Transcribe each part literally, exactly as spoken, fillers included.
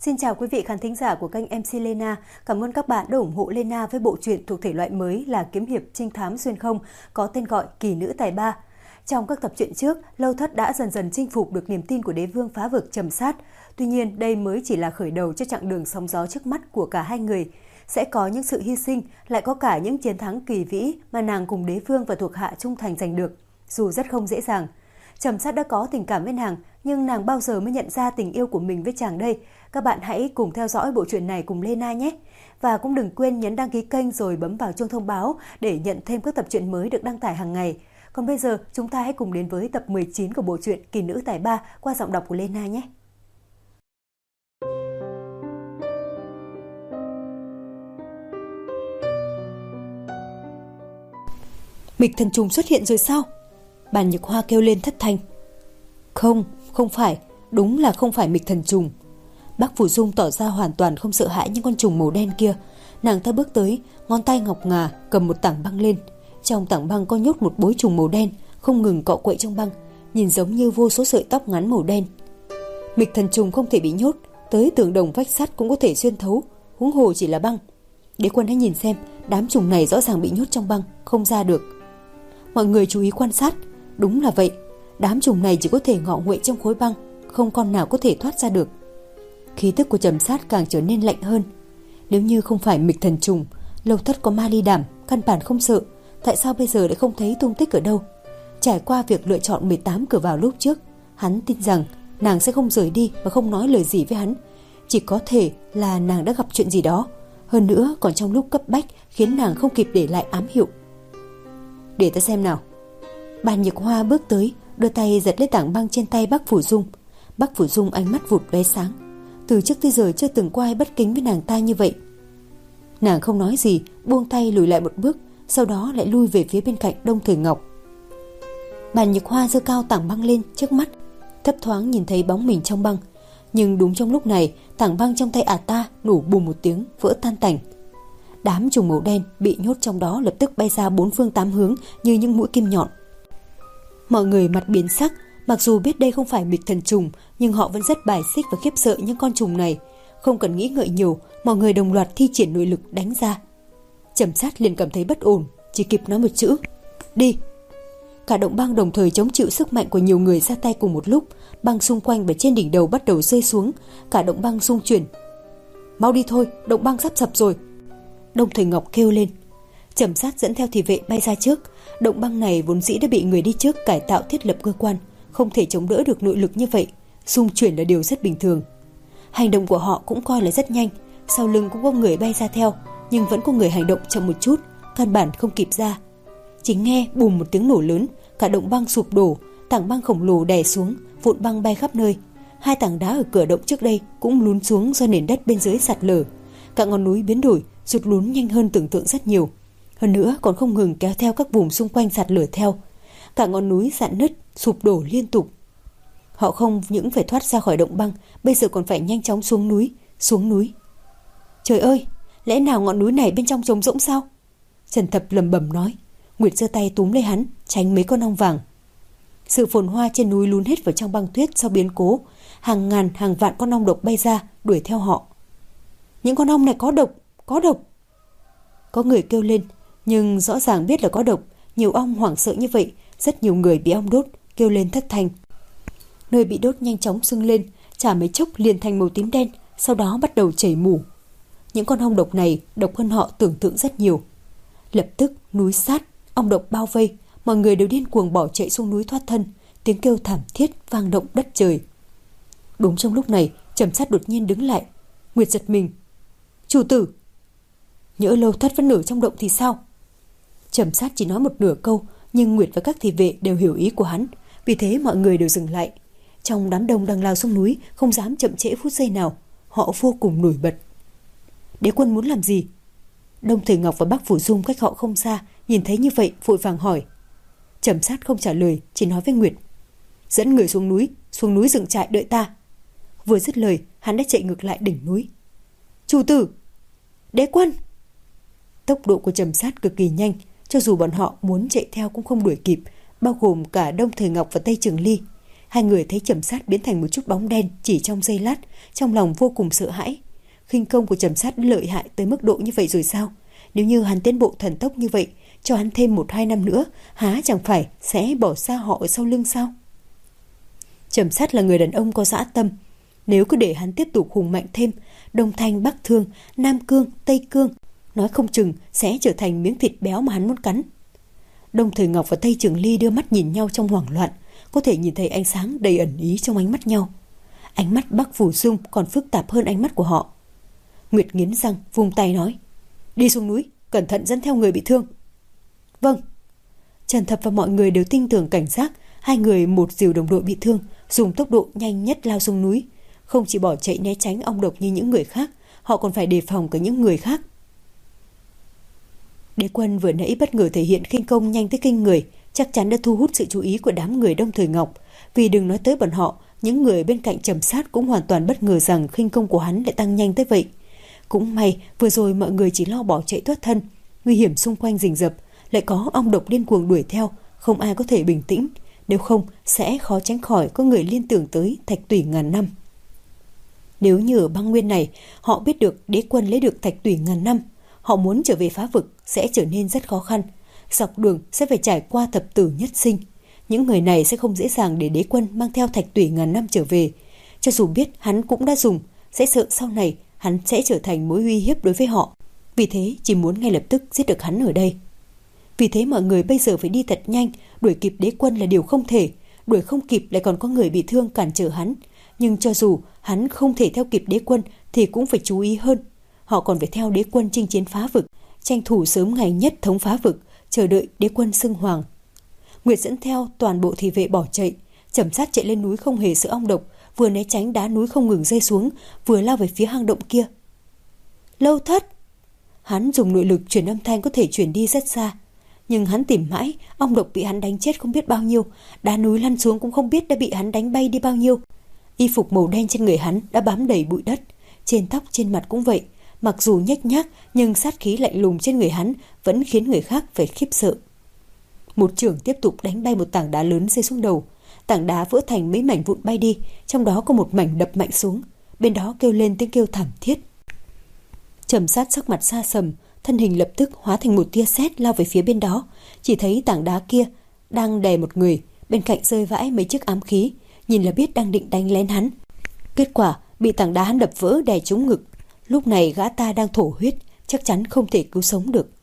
Xin chào quý vị khán thính giả của kênh em xê Lena. Cảm ơn các bạn đã ủng hộ Lena với bộ truyện thuộc thể loại mới là kiếm hiệp trinh thám xuyên không có tên gọi Kỳ nữ tài ba. Trong các tập truyện trước, Lâu Thất đã dần dần chinh phục được niềm tin của đế vương phá vực Trầm Sát. Tuy nhiên, đây mới chỉ là khởi đầu cho chặng đường sóng gió trước mắt của cả hai người. Sẽ có những sự hy sinh, lại có cả những chiến thắng kỳ vĩ mà nàng cùng đế vương và thuộc hạ trung thành giành được, dù rất không dễ dàng. Trầm Sát đã có tình cảm với nàng, nhưng nàng bao giờ mới nhận ra tình yêu của mình với chàng đây? Các bạn hãy cùng theo dõi bộ truyện này cùng Lena nhé. Và cũng đừng quên nhấn đăng ký kênh rồi bấm vào chuông thông báo để nhận thêm các tập truyện mới được đăng tải hàng ngày. Còn bây giờ, chúng ta hãy cùng đến với tập mười chín của bộ truyện Kỳ nữ tài ba qua giọng đọc của Lena nhé. Mịch thần trùng xuất hiện rồi sao? Bàn Nhược Hoa kêu lên thất thanh. Không, không phải, đúng là không phải mịch thần trùng. Bác Phủ Dung tỏ ra hoàn toàn không sợ hãi những con trùng màu đen kia. Nàng ta bước tới, ngón tay ngọc ngà cầm một tảng băng lên. Trong tảng băng có nhốt một bối trùng màu đen, không ngừng cọ quậy trong băng, nhìn giống như vô số sợi tóc ngắn màu đen. Mịch thần trùng không thể bị nhốt, tới tường đồng vách sắt cũng có thể xuyên thấu, huống hồ chỉ là băng. Đế quân hãy nhìn xem, đám trùng này rõ ràng bị nhốt trong băng, không ra được. Mọi người chú ý quan sát, đúng là vậy, đám trùng này chỉ có thể ngọ nguậy trong khối băng, không con nào có thể thoát ra được. Khí tức của Trầm Sát càng trở nên lạnh hơn. Nếu như không phải mịch thần trùng, Lâu Thất có ma ly đảm, căn bản không sợ. Tại sao bây giờ lại không thấy tung tích ở đâu? Trải qua việc lựa chọn mười tám cửa vào lúc trước, hắn tin rằng nàng sẽ không rời đi và không nói lời gì với hắn. Chỉ có thể là nàng đã gặp chuyện gì đó, hơn nữa còn trong lúc cấp bách khiến nàng không kịp để lại ám hiệu. Để ta xem nào. Bàn Nhược Hoa bước tới, đưa tay giật lấy tảng băng trên tay Bác Phủ Dung. Bác Phủ Dung ánh mắt vụt lóe sáng. Từ trước tới giờ chưa từng có ai bất kính với nàng ta như vậy. Nàng không nói gì, buông tay lùi lại một bước, sau đó lại lui về phía bên cạnh Đông Thời Ngọc. Bàn Nhược Hoa giơ cao tảng băng lên trước mắt, thấp thoáng nhìn thấy bóng mình trong băng. Nhưng đúng trong lúc này, tảng băng trong tay ả ta nổ bùm một tiếng, vỡ tan tành. Đám trùng màu đen bị nhốt trong đó lập tức bay ra bốn phương tám hướng như những mũi kim nhọn. Mọi người mặt biến sắc, mặc dù biết đây không phải mịch thần trùng, nhưng họ vẫn rất bài xích và khiếp sợ những con trùng này. Không cần nghĩ ngợi nhiều, mọi người đồng loạt thi triển nội lực đánh ra. Trầm Sát liền cảm thấy bất ổn, chỉ kịp nói một chữ: đi. Cả động băng đồng thời chống chịu sức mạnh của nhiều người ra tay cùng một lúc. Băng xung quanh và trên đỉnh đầu bắt đầu rơi xuống, cả động băng xung chuyển. Mau đi thôi, động băng sắp sập rồi. Đông Thời Ngọc kêu lên. Trầm Sát dẫn theo thị vệ bay ra trước. Động băng này vốn dĩ đã bị người đi trước cải tạo thiết lập cơ quan, không thể chống đỡ được nội lực như vậy, xung chuyển là điều rất bình thường. Hành động của họ cũng coi là rất nhanh, sau lưng cũng có người bay ra theo, nhưng vẫn có người hành động chậm một chút, căn bản không kịp ra. Chỉ nghe bùm một tiếng nổ lớn, cả động băng sụp đổ, tảng băng khổng lồ đè xuống, vụn băng bay khắp nơi. Hai tảng đá ở cửa động trước đây cũng lún xuống do nền đất bên dưới sạt lở. Cả ngọn núi biến đổi, sụt lún nhanh hơn tưởng tượng rất nhiều. Hơn nữa còn không ngừng kéo theo các vùng xung quanh sạt lở theo. Cả ngọn núi rạn nứt, sụp đổ liên tục. Họ không những phải thoát ra khỏi động băng, bây giờ còn phải nhanh chóng xuống núi, xuống núi. Trời ơi, lẽ nào ngọn núi này bên trong trống rỗng sao? Trần Thập lầm bầm nói. Nguyệt giơ tay túm lấy hắn, tránh mấy con ong vàng. Sự phồn hoa trên núi lún hết vào trong băng tuyết sau biến cố. Hàng ngàn hàng vạn con ong độc bay ra, đuổi theo họ. Những con ong này có độc, có độc. Có người kêu lên, nhưng rõ ràng biết là có độc. Nhiều ong hoảng sợ như vậy, rất nhiều người bị ong đốt, kêu lên thất thanh. Nơi bị đốt nhanh chóng sưng lên, chả mấy chốc liền thành màu tím đen, sau đó bắt đầu chảy mủ. Những con ong độc này độc hơn họ tưởng tượng rất nhiều. Lập tức núi sát, ong độc bao vây, mọi người đều điên cuồng bỏ chạy xuống núi thoát thân, tiếng kêu thảm thiết vang động đất trời. Đúng trong lúc này, Trầm Sát đột nhiên đứng lại. Nguyệt giật mình. Chủ tử! Nhỡ Lâu Thất vẫn ở trong động thì sao? Trầm Sát chỉ nói một nửa câu, nhưng Nguyệt và các thị vệ đều hiểu ý của hắn, vì thế mọi người đều dừng lại. Trong đám đông đang lao xuống núi, không dám chậm trễ phút giây nào, họ vô cùng nổi bật. Đế quân muốn làm gì? Đông Thời Ngọc và Bác Phủ Dung cách họ không xa, nhìn thấy như vậy vội vàng hỏi. Trầm Sát không trả lời, chỉ nói với Nguyệt: dẫn người xuống núi, xuống núi dựng trại đợi ta. Vừa dứt lời, hắn đã chạy ngược lại đỉnh núi. Chủ tử! Đế quân! Tốc độ của Trầm Sát cực kỳ nhanh, cho dù bọn họ muốn chạy theo cũng không đuổi kịp, bao gồm cả Đông Thời Ngọc và Tây Trường Ly. Hai người thấy Trầm Sát biến thành một chút bóng đen chỉ trong giây lát, trong lòng vô cùng sợ hãi. Khinh công của Trầm Sát lợi hại tới mức độ như vậy rồi sao? Nếu như hắn tiến bộ thần tốc như vậy, cho hắn thêm một hai năm nữa, há chẳng phải sẽ bỏ xa họ ở sau lưng sao? Trầm Sát là người đàn ông có dã tâm. Nếu cứ để hắn tiếp tục hùng mạnh thêm, Đông Thanh, Bắc Thương, Nam Cương, Tây Cương, nói không chừng sẽ trở thành miếng thịt béo mà hắn muốn cắn. Đông Thời Ngọc và Tây Trường Ly đưa mắt nhìn nhau trong hoảng loạn, có thể nhìn thấy ánh sáng đầy ẩn ý trong ánh mắt nhau. Ánh mắt Bắc Phủ Dung còn phức tạp hơn ánh mắt của họ. Nguyệt nghiến răng, vung tay nói: đi xuống núi, cẩn thận dẫn theo người bị thương. Vâng. Trần Thập và mọi người đều tin tưởng cảnh giác. Hai người một dìu đồng đội bị thương, dùng tốc độ nhanh nhất lao xuống núi. Không chỉ bỏ chạy né tránh ong độc như những người khác, họ còn phải đề phòng cả những người khác. Đế Quân vừa nãy bất ngờ thể hiện khinh công nhanh tới kinh người, chắc chắn đã thu hút sự chú ý của đám người Đông Thời Ngọc. Vì đừng nói tới bọn họ, những người bên cạnh Trầm Sát cũng hoàn toàn bất ngờ rằng khinh công của hắn lại tăng nhanh tới vậy. Cũng may vừa rồi mọi người chỉ lo bỏ chạy thoát thân, nguy hiểm xung quanh rình rập, lại có ong độc điên cuồng đuổi theo, không ai có thể bình tĩnh, nếu không sẽ khó tránh khỏi có người liên tưởng tới thạch tủy ngàn năm. Nếu như ở băng nguyên này họ biết được Đế Quân lấy được thạch tủy ngàn năm, họ muốn trở về phá vực sẽ trở nên rất khó khăn, dọc đường sẽ phải trải qua thập tử nhất sinh. Những người này sẽ không dễ dàng để Đế Quân mang theo thạch tủy ngàn năm trở về. Cho dù biết hắn cũng đã dùng, sẽ sợ sau này hắn sẽ trở thành mối uy hiếp đối với họ. Vì thế chỉ muốn ngay lập tức giết được hắn ở đây. Vì thế mọi người bây giờ phải đi thật nhanh, đuổi kịp Đế Quân là điều không thể. Đuổi không kịp lại còn có người bị thương cản trở hắn. Nhưng cho dù hắn không thể theo kịp Đế Quân thì cũng phải chú ý hơn. Họ còn phải theo Đế Quân chinh chiến phá vực, tranh thủ sớm ngày nhất thống phá vực, chờ đợi Đế Quân xưng hoàng. Nguyệt dẫn theo toàn bộ thị vệ bỏ chạy. Trầm Sát chạy lên núi không hề sợ ong độc, vừa né tránh đá núi không ngừng rơi xuống, vừa lao về phía hang động kia. Lâu Thất! Hắn dùng nội lực truyền âm thanh có thể truyền đi rất xa. Nhưng hắn tìm mãi, ong độc bị hắn đánh chết không biết bao nhiêu, đá núi lăn xuống cũng không biết đã bị hắn đánh bay đi bao nhiêu. Y phục màu đen trên người hắn đã bám đầy bụi đất, trên tóc trên mặt cũng vậy. Mặc dù nhếch nhác nhưng sát khí lạnh lùng trên người hắn vẫn khiến người khác phải khiếp sợ. Một chưởng tiếp tục đánh bay một tảng đá lớn rơi xuống đầu. Tảng đá vỡ thành mấy mảnh vụn bay đi, trong đó có một mảnh đập mạnh xuống, bên đó kêu lên tiếng kêu thảm thiết. Trầm Sát sắc mặt xa sầm, thân hình lập tức hóa thành một tia sét lao về phía bên đó. Chỉ thấy tảng đá kia đang đè một người, bên cạnh rơi vãi mấy chiếc ám khí, nhìn là biết đang định đánh lén hắn. Kết quả bị tảng đá hắn đập vỡ đè trúng ngực. Lúc này gã ta đang thổ huyết, chắc chắn không thể cứu sống được.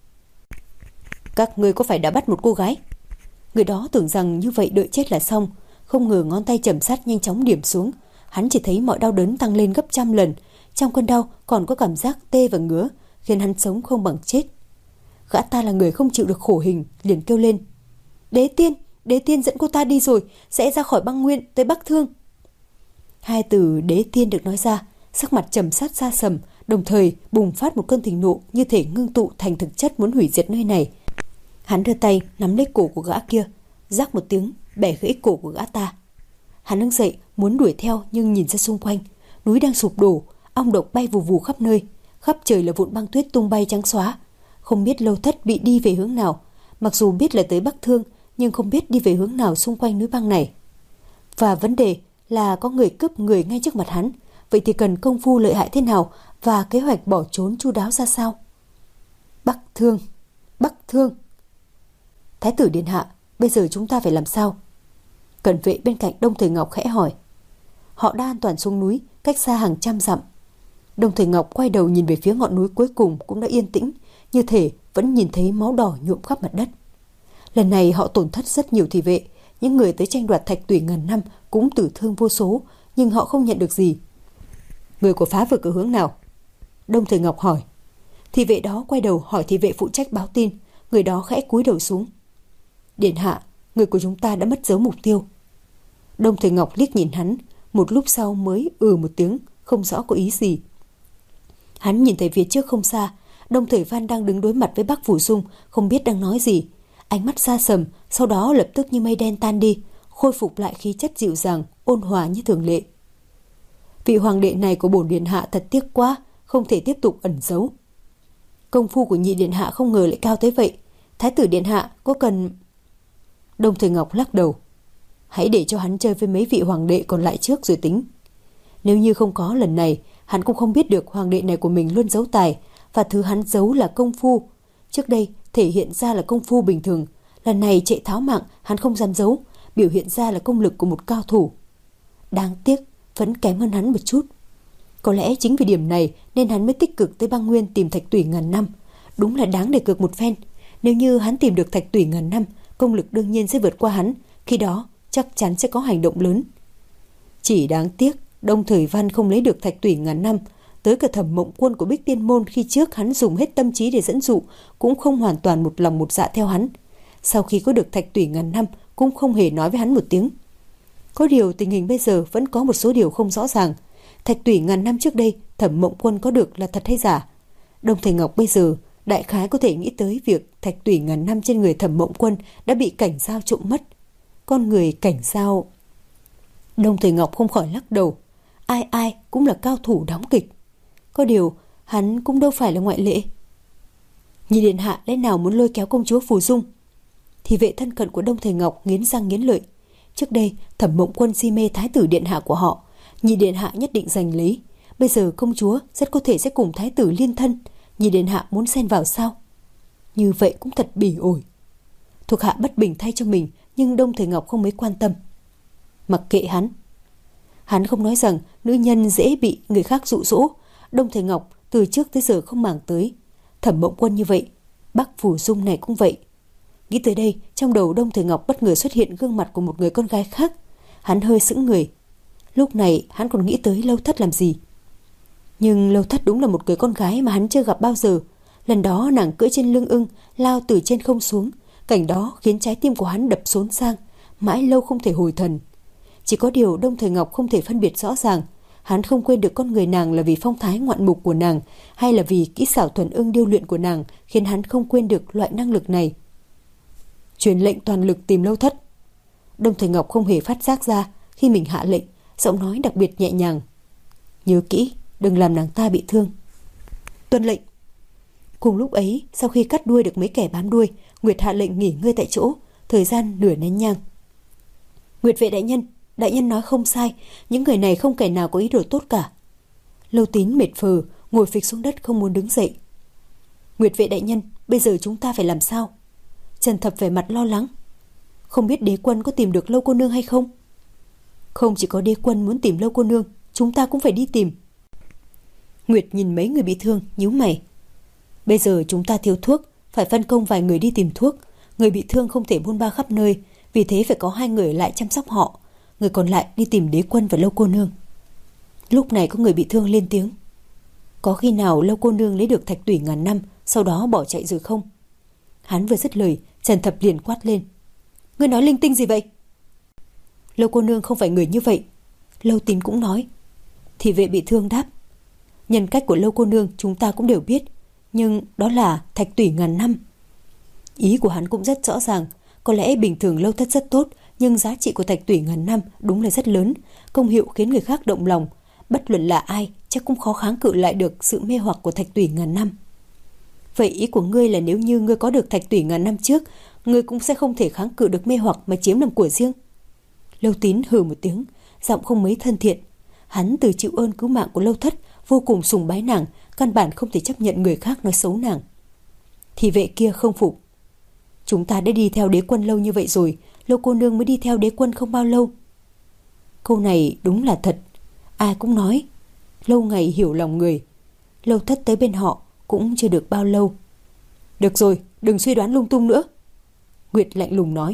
Các ngươi có phải đã bắt một cô gái? Người đó tưởng rằng như vậy đợi chết là xong, không ngờ ngón tay Trầm Sát nhanh chóng điểm xuống. Hắn chỉ thấy mọi đau đớn tăng lên gấp trăm lần, trong cơn đau còn có cảm giác tê và ngứa, khiến hắn sống không bằng chết. Gã ta là người không chịu được khổ hình, liền kêu lên: Đế Tiên, Đế Tiên dẫn cô ta đi rồi, sẽ ra khỏi băng nguyên tới Bắc Thương. Hai từ Đế Tiên được nói ra, sắc mặt Trầm Sát xa sầm, đồng thời bùng phát một cơn thịnh nộ như thể ngưng tụ thành thực chất muốn hủy diệt nơi này. Hắn đưa tay nắm lấy cổ của gã kia, rắc một tiếng bẻ gãy cổ của gã ta. Hắn đứng dậy muốn đuổi theo, nhưng nhìn ra xung quanh, núi đang sụp đổ, ong độc bay vù vù khắp nơi, khắp trời là vụn băng tuyết tung bay trắng xóa. Không biết Lâu Thất bị đi về hướng nào, mặc dù biết là tới Bắc Thương, nhưng không biết đi về hướng nào xung quanh núi băng này. Và vấn đề là có người cướp người ngay trước mặt hắn, vậy thì cần công phu lợi hại thế nào và kế hoạch bỏ trốn chu đáo ra sao? Bắc Thương, Bắc Thương. Thái tử điện hạ, bây giờ chúng ta phải làm sao? Cận vệ bên cạnh Đông Thời Ngọc khẽ hỏi. Họ đã an toàn xuống núi, cách xa hàng trăm dặm. Đông Thời Ngọc quay đầu nhìn về phía ngọn núi cuối cùng cũng đã yên tĩnh, như thể vẫn nhìn thấy máu đỏ nhuộm khắp mặt đất. Lần này họ tổn thất rất nhiều thị vệ, những người tới tranh đoạt thạch tủy ngàn năm cũng tử thương vô số, nhưng họ không nhận được gì. Người của phá vực ở hướng nào? Đông Thời Ngọc hỏi. Thị vệ đó quay đầu hỏi thị vệ phụ trách báo tin, người đó khẽ cúi đầu xuống. Điện hạ, người của chúng ta đã mất dấu mục tiêu. Đông Thời Ngọc liếc nhìn hắn, một lúc sau mới ừ một tiếng, không rõ có ý gì. Hắn nhìn thấy phía trước không xa, Đông Thời Văn đang đứng đối mặt với Bắc Phủ Dung, không biết đang nói gì. Ánh mắt xa sầm, sau đó lập tức như mây đen tan đi, khôi phục lại khí chất dịu dàng, ôn hòa như thường lệ. Vị hoàng đệ này của bổn điện hạ thật tiếc quá, không thể tiếp tục ẩn giấu. Công phu của nhị điện hạ không ngờ lại cao tới vậy. Thái tử điện hạ có cần... Đông Thời Ngọc lắc đầu. Hãy để cho hắn chơi với mấy vị hoàng đệ còn lại trước rồi tính. Nếu như không có lần này, hắn cũng không biết được hoàng đệ này của mình luôn giấu tài, và thứ hắn giấu là công phu. Trước đây thể hiện ra là công phu bình thường, lần này chạy tháo mạng hắn không dám giấu, biểu hiện ra là công lực của một cao thủ. Đáng tiếc vẫn kém hơn hắn một chút. Có lẽ chính vì điểm này nên hắn mới tích cực tới băng nguyên tìm thạch tủy ngàn năm. Đúng là đáng để cược một phen. Nếu như hắn tìm được thạch tủy ngàn năm, công lực đương nhiên sẽ vượt qua hắn, khi đó chắc chắn sẽ có hành động lớn. Chỉ đáng tiếc Đông Thời Văn không lấy được thạch tủy ngàn năm. Tới cả Thẩm Mộng Quân của Bích Tiên Môn khi trước hắn dùng hết tâm trí để dẫn dụ, cũng không hoàn toàn một lòng một dạ theo hắn. Sau khi có được thạch tủy ngàn năm cũng không hề nói với hắn một tiếng. Có điều tình hình bây giờ vẫn có một số điều không rõ ràng. Thạch tủy ngàn năm trước đây Thẩm Mộng Quân có được là thật hay giả? Đông Thời Ngọc bây giờ đại khái có thể nghĩ tới việc thạch tủy ngàn năm trên người Thẩm Mộng Quân đã bị cảnh dao trộm mất. Con người cảnh dao... Đông Thời Ngọc không khỏi lắc đầu. Ai ai cũng là cao thủ đóng kịch. Có điều hắn cũng đâu phải là ngoại lệ. Nhị điện hạ lẽ nào muốn lôi kéo công chúa Phù Dung? Thì vệ thân cận của Đông Thời Ngọc nghiến răng nghiến lợi. Trước đây Thẩm Mộng Quân si mê thái tử điện hạ của họ, nhị điện hạ nhất định giành lấy. Bây giờ công chúa rất có thể sẽ cùng thái tử liên thân, nhị điện hạ muốn xen vào sao? Như vậy cũng thật bỉ ổi. Thuộc hạ bất bình thay cho mình, nhưng Đông Thời Ngọc không mấy quan tâm. Mặc kệ hắn. Hắn không nói rằng nữ nhân dễ bị người khác dụ dỗ. Đông Thời Ngọc từ trước tới giờ không màng tới. Thẩm Mộng Quân như vậy, Bắc Phủ Dung này cũng vậy. Nghĩ tới đây, trong đầu Đông Thời Ngọc bất ngờ xuất hiện gương mặt của một người con gái khác. Hắn hơi sững người. Lúc này hắn còn nghĩ tới Lâu Thất làm gì. Nhưng Lâu Thất đúng là một người con gái mà hắn chưa gặp bao giờ. Lần đó nàng cưỡi trên lưng ưng, lao từ trên không xuống. Cảnh đó khiến trái tim của hắn đập xốn sang, mãi lâu không thể hồi thần. Chỉ có điều Đông Thời Ngọc không thể phân biệt rõ ràng. Hắn không quên được con người nàng là vì phong thái ngoạn mục của nàng, hay là vì kỹ xảo thuần ưng điêu luyện của nàng khiến hắn không quên được loại năng lực này. Truyền lệnh toàn lực tìm Lâu Thất. Đông Thời Ngọc không hề phát giác ra khi mình hạ lệnh, giọng nói đặc biệt nhẹ nhàng. Nhớ kỹ, đừng làm nàng ta bị thương. Tuân lệnh. Cùng lúc ấy, sau khi cắt đuôi được mấy kẻ bám đuôi, Nguyệt hạ lệnh nghỉ ngơi tại chỗ, thời gian nửa nén nhang. Nguyệt vệ đại nhân, đại nhân nói không sai, những người này không kẻ nào có ý đồ tốt cả. Lâu Tín mệt phờ, ngồi phịch xuống đất không muốn đứng dậy. Nguyệt vệ đại nhân, bây giờ chúng ta phải làm sao? Trần Thập vẻ mặt lo lắng. Không biết đế quân có tìm được Lâu cô nương hay không? Không chỉ có đế quân muốn tìm Lâu cô nương, chúng ta cũng phải đi tìm. Nguyệt nhìn mấy người bị thương, nhíu mày. Bây giờ chúng ta thiếu thuốc, phải phân công vài người đi tìm thuốc. Người bị thương không thể buôn ba khắp nơi, vì thế phải có hai người lại chăm sóc họ. Người còn lại đi tìm đế quân và Lâu cô nương. Lúc này có người bị thương lên tiếng. Có khi nào Lâu cô nương lấy được thạch tủy ngàn năm, sau đó bỏ chạy rồi không? Hắn vừa dứt lời, Trần Thập liền quát lên. Ngươi nói linh tinh gì vậy? Lâu cô nương không phải người như vậy. Lâu Tín cũng nói. Thị vệ bị thương đáp. Nhân cách của Lâu cô nương chúng ta cũng đều biết, nhưng đó là thạch tủy ngàn năm. Ý của hắn cũng rất rõ ràng. Có lẽ bình thường Lâu Thất rất tốt, nhưng giá trị của thạch tủy ngàn năm đúng là rất lớn. Công hiệu khiến người khác động lòng. Bất luận là ai chắc cũng khó kháng cự lại được sự mê hoặc của thạch tủy ngàn năm. Vậy ý của ngươi là nếu như ngươi có được thạch tủy ngàn năm trước, ngươi cũng sẽ không thể kháng cự được mê hoặc mà chiếm làm của riêng. Lâu Tín hừ một tiếng, giọng không mấy thân thiện. Hắn từ chịu ơn cứu mạng của Lâu Thất, vô cùng sùng bái nàng, căn bản không thể chấp nhận người khác nói xấu nàng. Thị vệ kia không phục. Chúng ta đã đi theo đế quân lâu như vậy rồi, Lâu cô nương mới đi theo đế quân không bao lâu. Câu này đúng là thật. Ai cũng nói. Lâu ngày hiểu lòng người. Lâu Thất tới bên họ cũng chưa được bao lâu. Được rồi, đừng suy đoán lung tung nữa. Nguyệt lạnh lùng nói.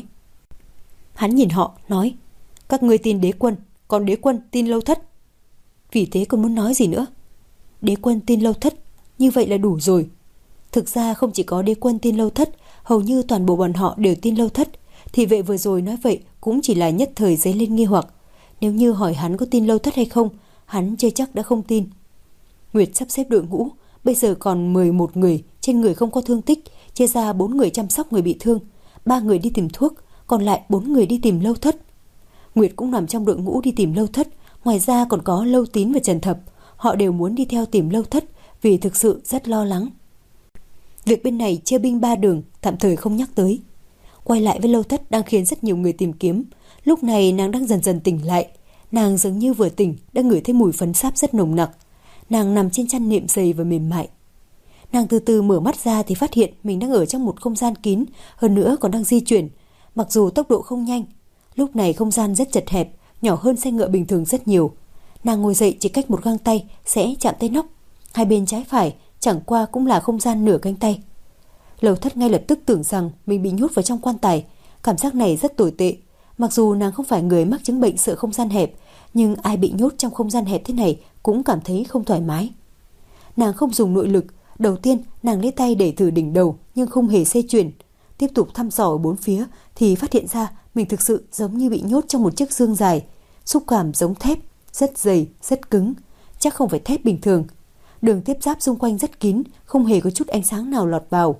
Hắn nhìn họ, nói. Các ngươi tin đế quân, còn đế quân tin Lâu Thất. Vì thế còn muốn nói gì nữa? Đế quân tin Lâu Thất, như vậy là đủ rồi. Thực ra không chỉ có đế quân tin Lâu Thất, hầu như toàn bộ bọn họ đều tin Lâu Thất. Thì vệ vừa rồi nói vậy cũng chỉ là nhất thời dấy lên nghi hoặc. Nếu như hỏi hắn có tin Lâu Thất hay không, hắn chưa chắc đã không tin. Nguyệt sắp xếp đội ngũ, bây giờ còn mười một người, trên người không có thương tích, chia ra bốn người chăm sóc người bị thương, ba người đi tìm thuốc, còn lại bốn người đi tìm Lâu Thất. Nguyệt cũng nằm trong đội ngũ đi tìm Lâu Thất, ngoài ra còn có Lâu Tín và Trần Thập, họ đều muốn đi theo tìm Lâu Thất vì thực sự rất lo lắng. Việc bên này chia binh ba đường tạm thời không nhắc tới. Quay lại với Lâu Thất đang khiến rất nhiều người tìm kiếm. Lúc này nàng đang dần dần tỉnh lại. Nàng dường như vừa tỉnh đã ngửi thấy mùi phấn sáp rất nồng nặc. Nàng nằm trên chăn nệm dày và mềm mại. Nàng từ từ mở mắt ra thì phát hiện mình đang ở trong một không gian kín, hơn nữa còn đang di chuyển, mặc dù tốc độ không nhanh. Lúc này không gian rất chật hẹp, nhỏ hơn xe ngựa bình thường rất nhiều. Nàng ngồi dậy chỉ cách một găng tay sẽ chạm tới nóc. Hai bên trái phải chẳng qua cũng là không gian nửa cánh tay. Lầu Thất ngay lập tức tưởng rằng mình bị nhốt vào trong quan tài. Cảm giác này rất tồi tệ. Mặc dù nàng không phải người mắc chứng bệnh sợ không gian hẹp, nhưng ai bị nhốt trong không gian hẹp thế này cũng cảm thấy không thoải mái. Nàng không dùng nội lực. Đầu tiên nàng lấy tay để thử đỉnh đầu nhưng không hề xoay chuyển. Tiếp tục thăm dò ở bốn phía thì phát hiện ra mình thực sự giống như bị nhốt trong một chiếc dương dài. Xúc cảm giống thép, rất dày, rất cứng, chắc không phải thép bình thường. Đường tiếp giáp xung quanh rất kín, không hề có chút ánh sáng nào lọt vào.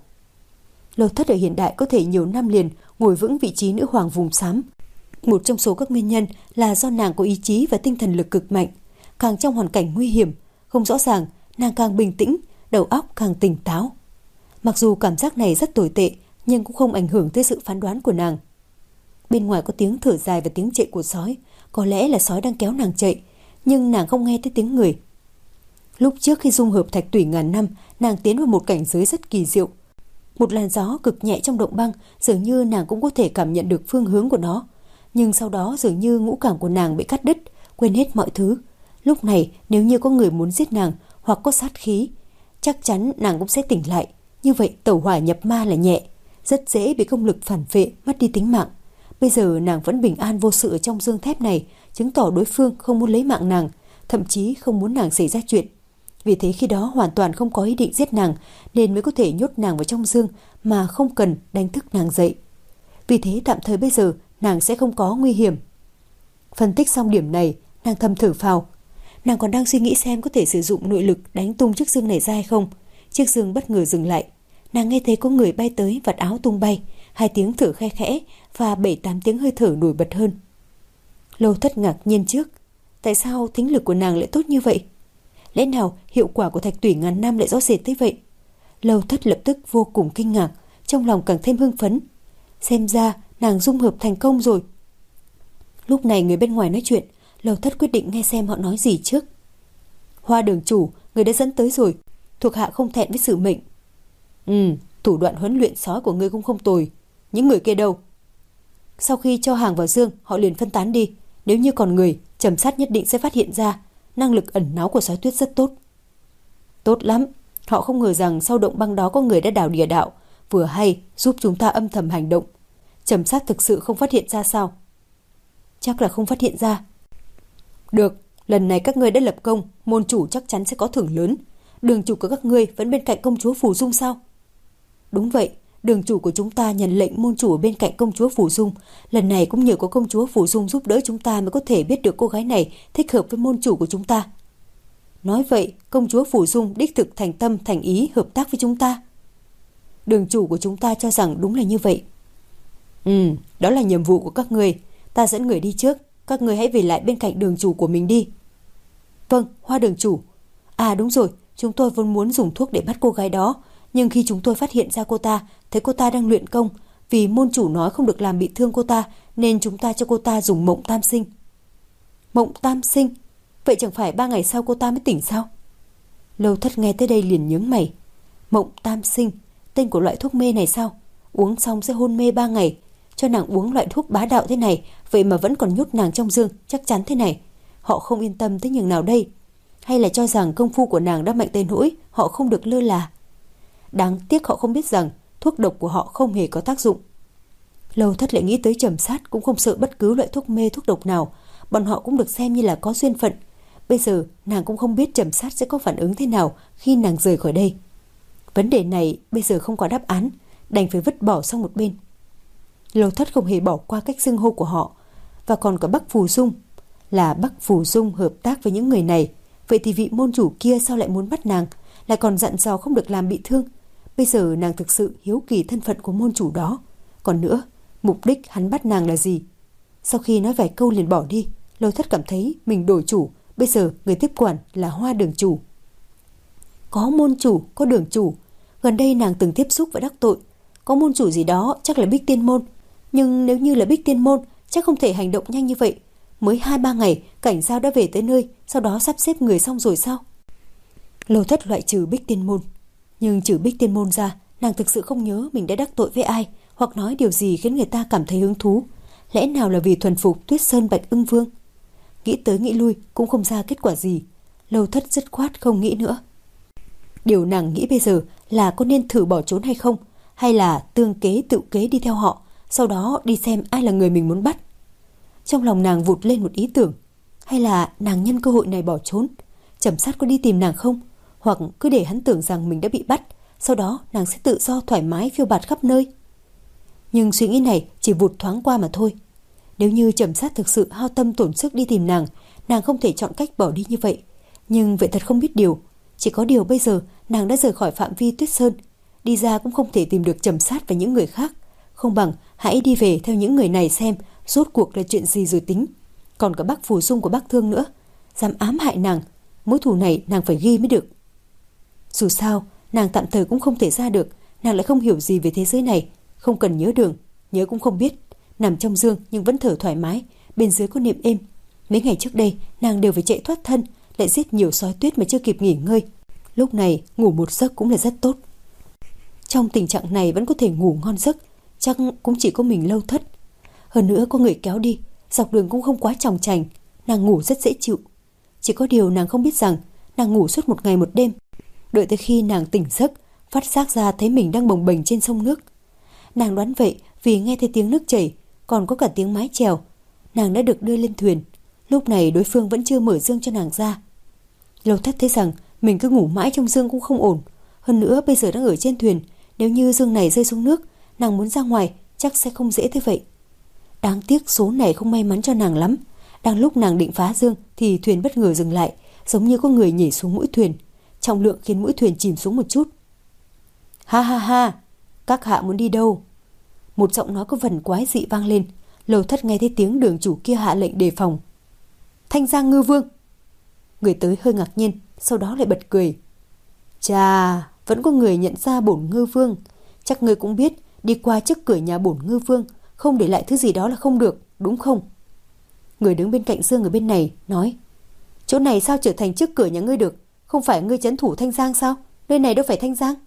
Lầu Thất ở hiện đại có thể nhiều năm liền ngồi vững vị trí nữ hoàng vùng xám. Một trong số các nguyên nhân là do nàng có ý chí và tinh thần lực cực mạnh. Càng trong hoàn cảnh nguy hiểm, không rõ ràng, nàng càng bình tĩnh, đầu óc càng tỉnh táo. Mặc dù cảm giác này rất tồi tệ, nhưng cũng không ảnh hưởng tới sự phán đoán của nàng. Bên ngoài có tiếng thở dài và tiếng chạy của sói. Có lẽ là sói đang kéo nàng chạy, nhưng nàng không nghe thấy tiếng người. Lúc trước khi dung hợp thạch tủy ngàn năm, nàng tiến vào một cảnh giới rất kỳ diệu. Một làn gió cực nhẹ trong động băng, dường như nàng cũng có thể cảm nhận được phương hướng của nó. Nhưng sau đó dường như ngũ cảm của nàng bị cắt đứt, quên hết mọi thứ. Lúc này nếu như có người muốn giết nàng hoặc có sát khí, chắc chắn nàng cũng sẽ tỉnh lại. Như vậy tẩu hỏa nhập ma là nhẹ, rất dễ bị công lực phản phệ mất đi tính mạng. Bây giờ nàng vẫn bình an vô sự ở trong dương thép này, chứng tỏ đối phương không muốn lấy mạng nàng, thậm chí không muốn nàng xảy ra chuyện. Vì thế khi đó hoàn toàn không có ý định giết nàng, nên mới có thể nhốt nàng vào trong dương mà không cần đánh thức nàng dậy. Vì thế tạm thời bây giờ nàng sẽ không có nguy hiểm. Phân tích xong điểm này, nàng thầm thở phào. Nàng còn đang suy nghĩ xem có thể sử dụng nội lực đánh tung chiếc dương này ra hay không. Chiếc dương bất ngờ dừng lại. Nàng nghe thấy có người bay tới, vạt áo tung bay, hai tiếng thở khe khẽ và bảy tám tiếng hơi thở nổi bật hơn. Lầu Thất ngạc nhiên trước, tại sao thính lực của nàng lại tốt như vậy? Lẽ nào hiệu quả của thạch tủy ngàn năm lại rõ rệt tới vậy? Lầu Thất lập tức vô cùng kinh ngạc, trong lòng càng thêm hưng phấn. Xem ra nàng dung hợp thành công rồi. Lúc này người bên ngoài nói chuyện, Lầu Thất quyết định nghe xem họ nói gì trước. Hoa đường chủ, người đã dẫn tới rồi, thuộc hạ không thẹn với sự mệnh. Ừ, thủ đoạn huấn luyện sói của ngươi cũng không tồi. Những người kia đâu? Sau khi cho hàng vào dương, họ liền phân tán đi. Nếu như còn người, Trầm Sát nhất định sẽ phát hiện ra. Năng lực ẩn náu của sói tuyết rất tốt. Tốt lắm. Họ không ngờ rằng sau động băng đó có người đã đào địa đạo, vừa hay giúp chúng ta âm thầm hành động. Trầm Sát thực sự không phát hiện ra sao? Chắc là không phát hiện ra. Được, lần này các ngươi đã lập công, môn chủ chắc chắn sẽ có thưởng lớn. Đường chủ của các ngươi vẫn bên cạnh công chúa Phù Dung sao? Đúng vậy, đường chủ của chúng ta nhận lệnh môn chủ ở bên cạnh công chúa Phù Dung. Lần này cũng nhờ có công chúa Phù Dung giúp đỡ chúng ta mới có thể biết được cô gái này thích hợp với môn chủ của chúng ta. Nói vậy, công chúa Phù Dung đích thực thành tâm thành ý hợp tác với chúng ta. Đường chủ của chúng ta cho rằng đúng là như vậy. Ừ, đó là nhiệm vụ của các ngươi. Ta dẫn người đi trước, các ngươi hãy về lại bên cạnh đường chủ của mình đi. Vâng, Hoa đường chủ. À đúng rồi, chúng tôi vốn muốn dùng thuốc để bắt cô gái đó, nhưng khi chúng tôi phát hiện ra cô ta, thấy cô ta đang luyện công, vì môn chủ nói không được làm bị thương cô ta, nên chúng ta cho cô ta dùng mộng tam sinh. Mộng tam sinh? Vậy chẳng phải ba ngày sau cô ta mới tỉnh sao? Lầu Thất nghe tới đây liền nhướng mày. Mộng tam sinh, tên của loại thuốc mê này sao? Uống xong sẽ hôn mê ba ngày. Cho nàng uống loại thuốc bá đạo thế này, vậy mà vẫn còn nhốt nàng trong dương, chắc chắn thế này. Họ không yên tâm tới nhường nào đây? Hay là cho rằng công phu của nàng đã mạnh tới nỗi họ không được lơ là? Đáng tiếc họ không biết rằng thuốc độc của họ không hề có tác dụng. Lầu Thất lại nghĩ tới Trầm Sát cũng không sợ bất cứ loại thuốc mê thuốc độc nào. Bọn họ cũng được xem như là có duyên phận. Bây giờ nàng cũng không biết Trầm Sát sẽ có phản ứng thế nào khi nàng rời khỏi đây. Vấn đề này bây giờ không có đáp án, đành phải vứt bỏ sang một bên. Lầu Thất không hề bỏ qua cách xưng hô của họ. Và còn cả Bắc Phù Dung. Là Bắc Phù Dung hợp tác với những người này. Vậy thì vị môn chủ kia sao lại muốn bắt nàng, lại còn dặn dò không được làm bị thương? Bây giờ nàng thực sự hiếu kỳ thân phận của môn chủ đó. Còn nữa, mục đích hắn bắt nàng là gì? Sau khi nói vài câu liền bỏ đi, Lầu Thất cảm thấy mình đổi chủ. Bây giờ người tiếp quản là Hoa đường chủ. Có môn chủ, có đường chủ. Gần đây nàng từng tiếp xúc và đắc tội. Có môn chủ gì đó chắc là Bích Tiên Môn. Nhưng nếu như là Bích Tiên Môn, chắc không thể hành động nhanh như vậy. Mới hai ba ngày, cảnh giao đã về tới nơi, sau đó sắp xếp người xong rồi sao? Lâu Thất loại trừ Bích Tiên Môn. Nhưng trừ Bích Tiên Môn ra, nàng thực sự không nhớ mình đã đắc tội với ai, hoặc nói điều gì khiến người ta cảm thấy hứng thú. Lẽ nào là vì thuần phục Tuyết Sơn Bạch Ưng Vương? Nghĩ tới nghĩ lui cũng không ra kết quả gì. Lâu Thất dứt khoát không nghĩ nữa. Điều nàng nghĩ bây giờ là có nên thử bỏ trốn hay không, hay là tương kế tự kế đi theo họ, sau đó đi xem ai là người mình muốn bắt. Trong lòng nàng vụt lên một ý tưởng. Hay là nàng nhân cơ hội này bỏ trốn? Trầm Sát có đi tìm nàng không? Hoặc cứ để hắn tưởng rằng mình đã bị bắt, sau đó nàng sẽ tự do thoải mái phiêu bạt khắp nơi. Nhưng suy nghĩ này chỉ vụt thoáng qua mà thôi. Nếu như Trầm Sát thực sự hao tâm tổn sức đi tìm nàng, nàng không thể chọn cách bỏ đi như vậy. Nhưng vậy thật không biết điều. Chỉ có điều bây giờ nàng đã rời khỏi phạm vi Tuyết Sơn, đi ra cũng không thể tìm được Trầm Sát và những người khác. Không bằng hãy đi về theo những người này xem rốt cuộc là chuyện gì rồi tính. Còn cả bác Phù Dung của bác Thương nữa, dám ám hại nàng, mối thù này nàng phải ghi mới được. Dù sao nàng tạm thời cũng không thể ra được. Nàng lại không hiểu gì về thế giới này, không cần nhớ đường, nhớ cũng không biết. Nằm trong giường nhưng vẫn thở thoải mái, bên dưới có nệm êm. Mấy ngày trước đây nàng đều phải chạy thoát thân, lại giết nhiều sói tuyết mà chưa kịp nghỉ ngơi. Lúc này ngủ một giấc cũng là rất tốt. Trong tình trạng này vẫn có thể ngủ ngon giấc, chắc cũng chỉ có mình Lâu Thất. Hơn nữa có người kéo đi, dọc đường cũng không quá chòng chành, nàng ngủ rất dễ chịu. Chỉ có điều nàng không biết rằng nàng ngủ suốt một ngày một đêm. Đợi tới khi nàng tỉnh giấc, phát giác ra thấy mình đang bồng bềnh trên sông nước. Nàng đoán vậy vì nghe thấy tiếng nước chảy, còn có cả tiếng mái chèo. Nàng đã được đưa lên thuyền. Lúc này đối phương vẫn chưa mở dương cho nàng ra. Lâu Thất thấy rằng mình cứ ngủ mãi trong dương cũng không ổn. Hơn nữa bây giờ đang ở trên thuyền, nếu như dương này rơi xuống nước, nàng muốn ra ngoài chắc sẽ không dễ thế vậy. Đáng tiếc số này không may mắn cho nàng lắm. Đang lúc nàng định phá dương thì thuyền bất ngờ dừng lại, giống như có người nhảy xuống mũi thuyền. Trọng lượng khiến mũi thuyền chìm xuống một chút. Ha ha ha, các hạ muốn đi đâu? Một giọng nói có vần quái dị vang lên. Lâu Thất nghe thấy tiếng đường chủ kia hạ lệnh đề phòng. Thanh Giang Ngư Vương. Người tới hơi ngạc nhiên, sau đó lại bật cười. Chà, vẫn có người nhận ra bổn Ngư Vương. Chắc người cũng biết, đi qua trước cửa nhà bổn Ngư Vương, không để lại thứ gì đó là không được, đúng không? Người đứng bên cạnh Dương ở bên này nói. Chỗ này sao trở thành trước cửa nhà ngươi được? Không phải ngươi trấn thủ Thanh Giang sao? Nơi này đâu phải Thanh Giang.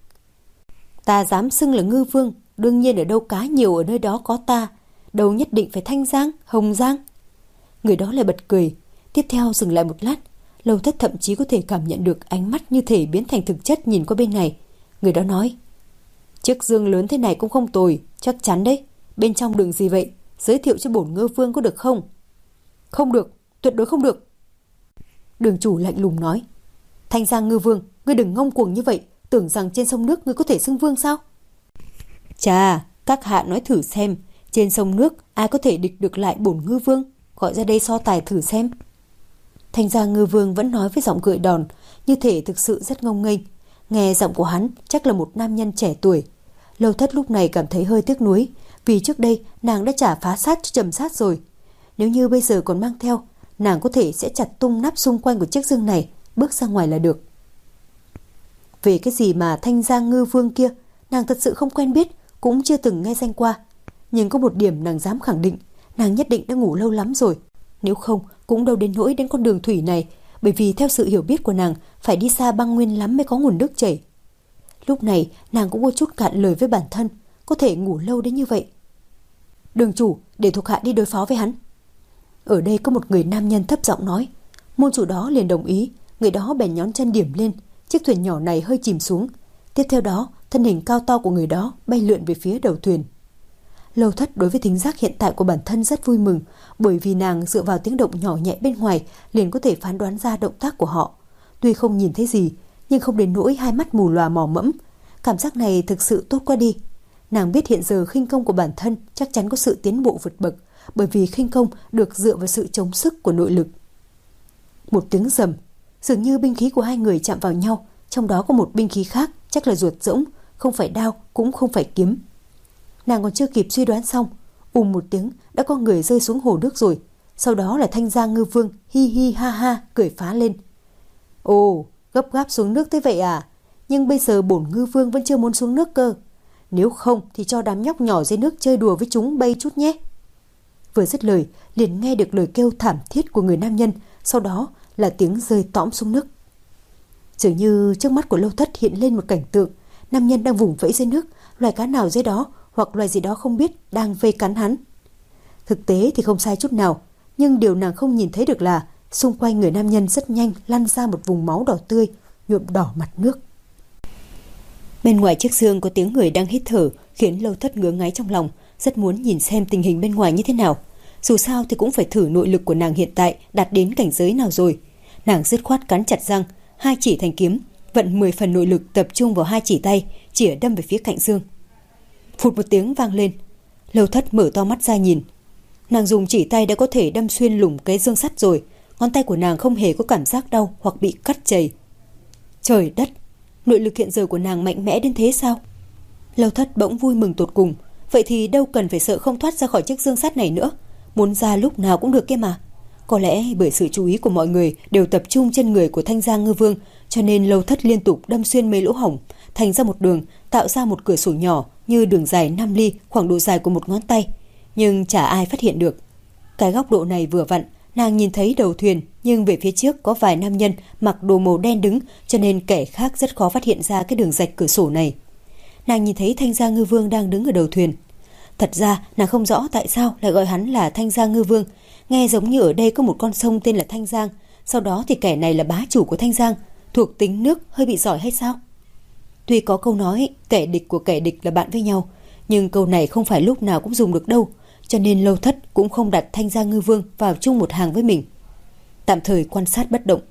Ta dám xưng là Ngư Vương, đương nhiên ở đâu cá nhiều ở nơi đó có ta. Đâu nhất định phải Thanh Giang, Hồng Giang. Người đó lại bật cười. Tiếp theo dừng lại một lát. Lâu Thất thậm chí có thể cảm nhận được ánh mắt như thể biến thành thực chất nhìn qua bên này. Người đó nói. Chiếc dương lớn thế này cũng không tồi, chắc chắn đấy. Bên trong đựng gì vậy? Giới thiệu cho bổn Ngư Vương có được không? Không được, tuyệt đối không được. Đường chủ lạnh lùng nói. Thanh Giang Ngư Vương, ngươi đừng ngông cuồng như vậy. Tưởng rằng trên sông nước ngươi có thể xưng vương sao? Chà, các hạ nói thử xem. Trên sông nước ai có thể địch được lại bổn Ngư Vương? Gọi ra đây so tài thử xem. Thanh Giang Ngư Vương vẫn nói với giọng gợi đòn, như thể thực sự rất ngông nghênh. Nghe giọng của hắn chắc là một nam nhân trẻ tuổi. Lâu Thất lúc này cảm thấy hơi tiếc nuối, vì trước đây nàng đã trả phá sát cho Trầm Sát rồi. Nếu như bây giờ còn mang theo, nàng có thể sẽ chặt tung nắp xung quanh của chiếc dương này, bước ra ngoài là được. Về cái gì mà Thanh Giang Ngư Vương kia, nàng thật sự không quen biết, cũng chưa từng nghe danh qua. Nhưng có một điểm nàng dám khẳng định, nàng nhất định đã ngủ lâu lắm rồi. Nếu không cũng đâu đến nỗi đến con đường thủy này, bởi vì theo sự hiểu biết của nàng phải đi xa băng nguyên lắm mới có nguồn nước chảy. Lúc này nàng cũng có chút cạn lời với bản thân, có thể ngủ lâu đến như vậy. Đường chủ, để thuộc hạ đi đối phó với hắn. Ở đây có một người nam nhân thấp giọng nói. Môn chủ đó liền đồng ý. Người đó bèn nhón chân điểm lên. Chiếc thuyền nhỏ này hơi chìm xuống. Tiếp theo đó thân hình cao to của người đó bay lượn về phía đầu thuyền. Lâu Thất đối với thính giác hiện tại của bản thân rất vui mừng, bởi vì nàng dựa vào tiếng động nhỏ nhẹ bên ngoài liền có thể phán đoán ra động tác của họ. Tuy không nhìn thấy gì, nhưng không đến nỗi hai mắt mù lòa mò mẫm. Cảm giác này thực sự tốt quá đi. Nàng biết hiện giờ khinh công của bản thân chắc chắn có sự tiến bộ vượt bậc, bởi vì khinh công được dựa vào sự chống sức của nội lực. Một tiếng rầm, dường như binh khí của hai người chạm vào nhau, trong đó có một binh khí khác, chắc là ruột rỗng, không phải đao cũng không phải kiếm. Nàng còn chưa kịp suy đoán xong, ùm một tiếng đã có người rơi xuống hồ nước rồi. Sau đó là Thanh Giang Ngư Vương hi hi ha ha cười phá lên. Ồ, gấp gáp xuống nước thế vậy à? Nhưng bây giờ bổn Ngư Vương vẫn chưa muốn xuống nước cơ. Nếu không thì cho đám nhóc nhỏ dưới nước chơi đùa với chúng bay chút nhé. vừa dứt lời, liền nghe được lời kêu thảm thiết của người nam nhân, sau đó là tiếng rơi tõm xuống nước. Dường như trước mắt của Lâu Thất hiện lên một cảnh tượng, nam nhân đang vùng vẫy dưới nước, loài cá nào dưới đó hoặc loài gì đó không biết đang vây cắn hắn. Thực tế thì không sai chút nào, nhưng điều nàng không nhìn thấy được là xung quanh người nam nhân rất nhanh lăn ra một vùng máu đỏ tươi, nhuộm đỏ mặt nước. Bên ngoài chiếc giường có tiếng người đang hít thở, khiến Lâu Thất ngứa ngáy trong lòng, rất muốn nhìn xem tình hình bên ngoài như thế nào. Dù sao thì cũng phải thử nội lực của nàng hiện tại đạt đến cảnh giới nào rồi. Nàng dứt khoát cắn chặt răng, hai chỉ thành kiếm, vận mười phần nội lực tập trung vào hai chỉ tay, chĩa đâm về phía cạnh giường. Phụt một tiếng vang lên, Lâu Thất mở to mắt ra nhìn. Nàng dùng chỉ tay đã có thể đâm xuyên lủng cái dương sắt rồi, ngón tay của nàng không hề có cảm giác đau hoặc bị cắt chày. Trời đất, nội lực hiện giờ của nàng mạnh mẽ đến thế sao? Lâu Thất bỗng vui mừng tột cùng. Vậy thì đâu cần phải sợ không thoát ra khỏi chiếc dương sắt này nữa, muốn ra lúc nào cũng được kia mà. Có lẽ bởi sự chú ý của mọi người đều tập trung trên người của Thanh Giang Ngư Vương, cho nên Lâu Thất liên tục đâm xuyên mấy lỗ hổng, thành ra một đường, tạo ra một cửa sổ nhỏ như đường dài năm ly, khoảng độ dài của một ngón tay. Nhưng chả ai phát hiện được. Cái góc độ này vừa vặn, nàng nhìn thấy đầu thuyền, nhưng về phía trước có vài nam nhân mặc đồ màu đen đứng, cho nên kẻ khác rất khó phát hiện ra cái đường rạch cửa sổ này. Nàng nhìn thấy Thanh Giang Ngư Vương đang đứng ở đầu thuyền. Thật ra nàng không rõ tại sao lại gọi hắn là Thanh Giang Ngư Vương, nghe giống như ở đây có một con sông tên là Thanh Giang, sau đó thì kẻ này là bá chủ của Thanh Giang, thuộc tính nước hơi bị giỏi hay sao? Tuy có câu nói kẻ địch của kẻ địch là bạn với nhau, nhưng câu này không phải lúc nào cũng dùng được đâu, cho nên Lâu Thất cũng không đặt Thanh Giang Ngư Vương vào chung một hàng với mình. Tạm thời quan sát bất động.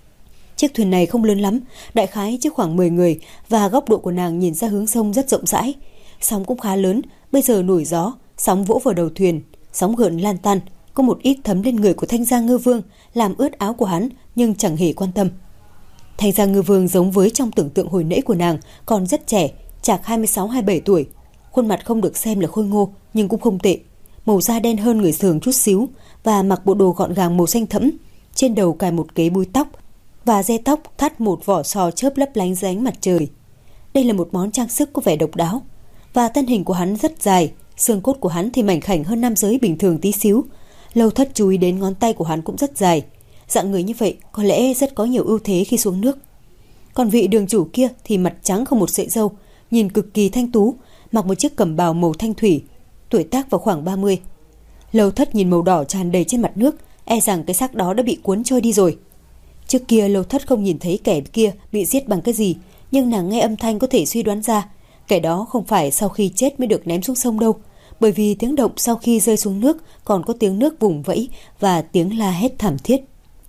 Chiếc thuyền này không lớn lắm, đại khái chỉ khoảng mười người, và góc độ của nàng nhìn ra hướng sông rất rộng rãi. Sóng cũng khá lớn, bây giờ nổi gió, sóng vỗ vào đầu thuyền, sóng gợn lan tan, có một ít thấm lên người của Thanh Giang Ngư Vương, làm ướt áo của hắn, nhưng chẳng hề quan tâm. Thanh Giang Ngư Vương giống với trong tưởng tượng hồi nãy của nàng, còn rất trẻ, chạc hai mươi sáu hai mươi bảy tuổi. Khuôn mặt không được xem là khôi ngô, nhưng cũng không tệ. Màu da đen hơn người Sường chút xíu, và mặc bộ đồ gọn gàng màu xanh thẫm, trên đầu cài một kế búi tóc, và dây tóc thắt một vỏ sò chớp lấp lánh dưới ánh mặt trời. Đây là một món trang sức có vẻ độc đáo, và thân hình của hắn rất dài, xương cốt của hắn thì mảnh khảnh hơn nam giới bình thường tí xíu. Lâu Thất chú ý đến ngón tay của hắn cũng rất dài, dạng người như vậy có lẽ rất có nhiều ưu thế khi xuống nước. Còn vị đường chủ kia thì mặt trắng không một sợi râu, nhìn cực kỳ thanh tú, mặc một chiếc cẩm bào màu thanh thủy, tuổi tác vào khoảng ba mươi. Lâu Thất nhìn màu đỏ tràn đầy trên mặt nước, e rằng cái xác đó đã bị cuốn trôi đi rồi. Trước kia Lâu Thất không nhìn thấy kẻ kia bị giết bằng cái gì, nhưng nàng nghe âm thanh có thể suy đoán ra, kẻ đó không phải sau khi chết mới được ném xuống sông đâu, bởi vì tiếng động sau khi rơi xuống nước còn có tiếng nước vùng vẫy và tiếng la hét thảm thiết.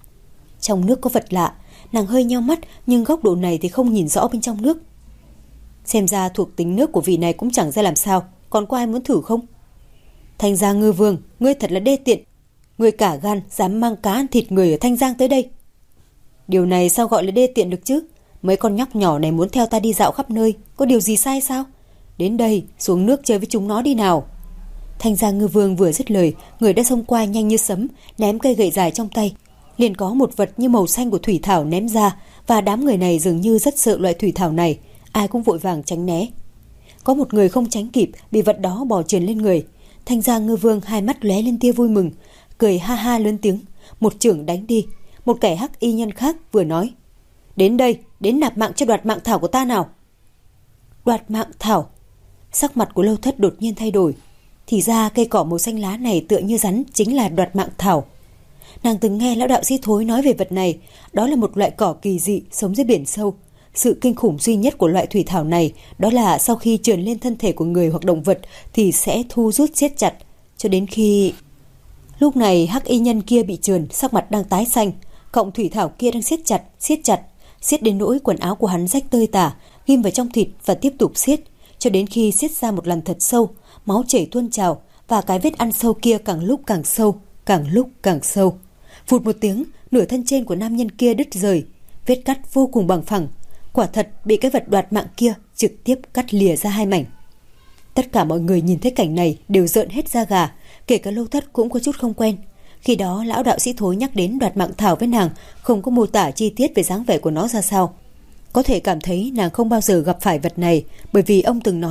Trong nước có vật lạ, nàng hơi nheo mắt, nhưng góc độ này thì không nhìn rõ bên trong nước. Xem ra thuộc tính nước của vị này cũng chẳng ra làm sao, còn có ai muốn thử không? Thanh Giang Ngư Vương, ngươi thật là đê tiện, ngươi cả gan dám mang cá ăn thịt người ở Thanh Giang tới đây. Điều này sao gọi là đê tiện được chứ? Mấy con nhóc nhỏ này muốn theo ta đi dạo khắp nơi, có điều gì sai sao? Đến đây, xuống nước chơi với chúng nó đi nào. Thanh Giang Ngư Vương vừa dứt lời, người đã xông qua nhanh như sấm, ném cây gậy dài trong tay. Liền có một vật như màu xanh của thủy thảo ném ra, và đám người này dường như rất sợ loại thủy thảo này, ai cũng vội vàng tránh né. Có một người không tránh kịp, bị vật đó bò trườn lên người. Thanh Giang Ngư Vương hai mắt lóe lên tia vui mừng, cười ha ha lớn tiếng, một chưởng đánh đi. Một kẻ hắc y nhân khác vừa nói, đến đây, đến nạp mạng cho đoạt mạng thảo của ta nào. Đoạt mạng thảo? Sắc mặt của Lâu Thất đột nhiên thay đổi. Thì ra cây cỏ màu xanh lá này tựa như rắn chính là đoạt mạng thảo. Nàng từng nghe lão đạo sĩ Thối nói về vật này, đó là một loại cỏ kỳ dị sống dưới biển sâu. Sự kinh khủng duy nhất của loại thủy thảo này đó là sau khi trườn lên thân thể của người hoặc động vật thì sẽ thu rút siết chặt cho đến khi... Lúc này hắc y nhân kia bị trườn, sắc mặt đang tái xanh, cọng thủy thảo kia đang siết chặt, siết chặt, siết đến nỗi quần áo của hắn rách tơi tả, ghim vào trong thịt và tiếp tục siết cho đến khi siết ra một lần thật sâu, máu chảy tuôn trào và cái vết ăn sâu kia càng lúc càng sâu, càng lúc càng sâu. Phụt một tiếng, nửa thân trên của nam nhân kia đứt rời, vết cắt vô cùng bằng phẳng, quả thật bị cái vật đoạt mạng kia trực tiếp cắt lìa ra hai mảnh. Tất cả mọi người nhìn thấy cảnh này đều rợn hết da gà, kể cả Lâu Thất cũng có chút không quen. Khi đó lão đạo sĩ Thối nhắc đến đoạt mạng thảo với nàng, không có mô tả chi tiết về dáng vẻ của nó ra sao. Có thể cảm thấy nàng không bao giờ gặp phải vật này, bởi vì ông từng nói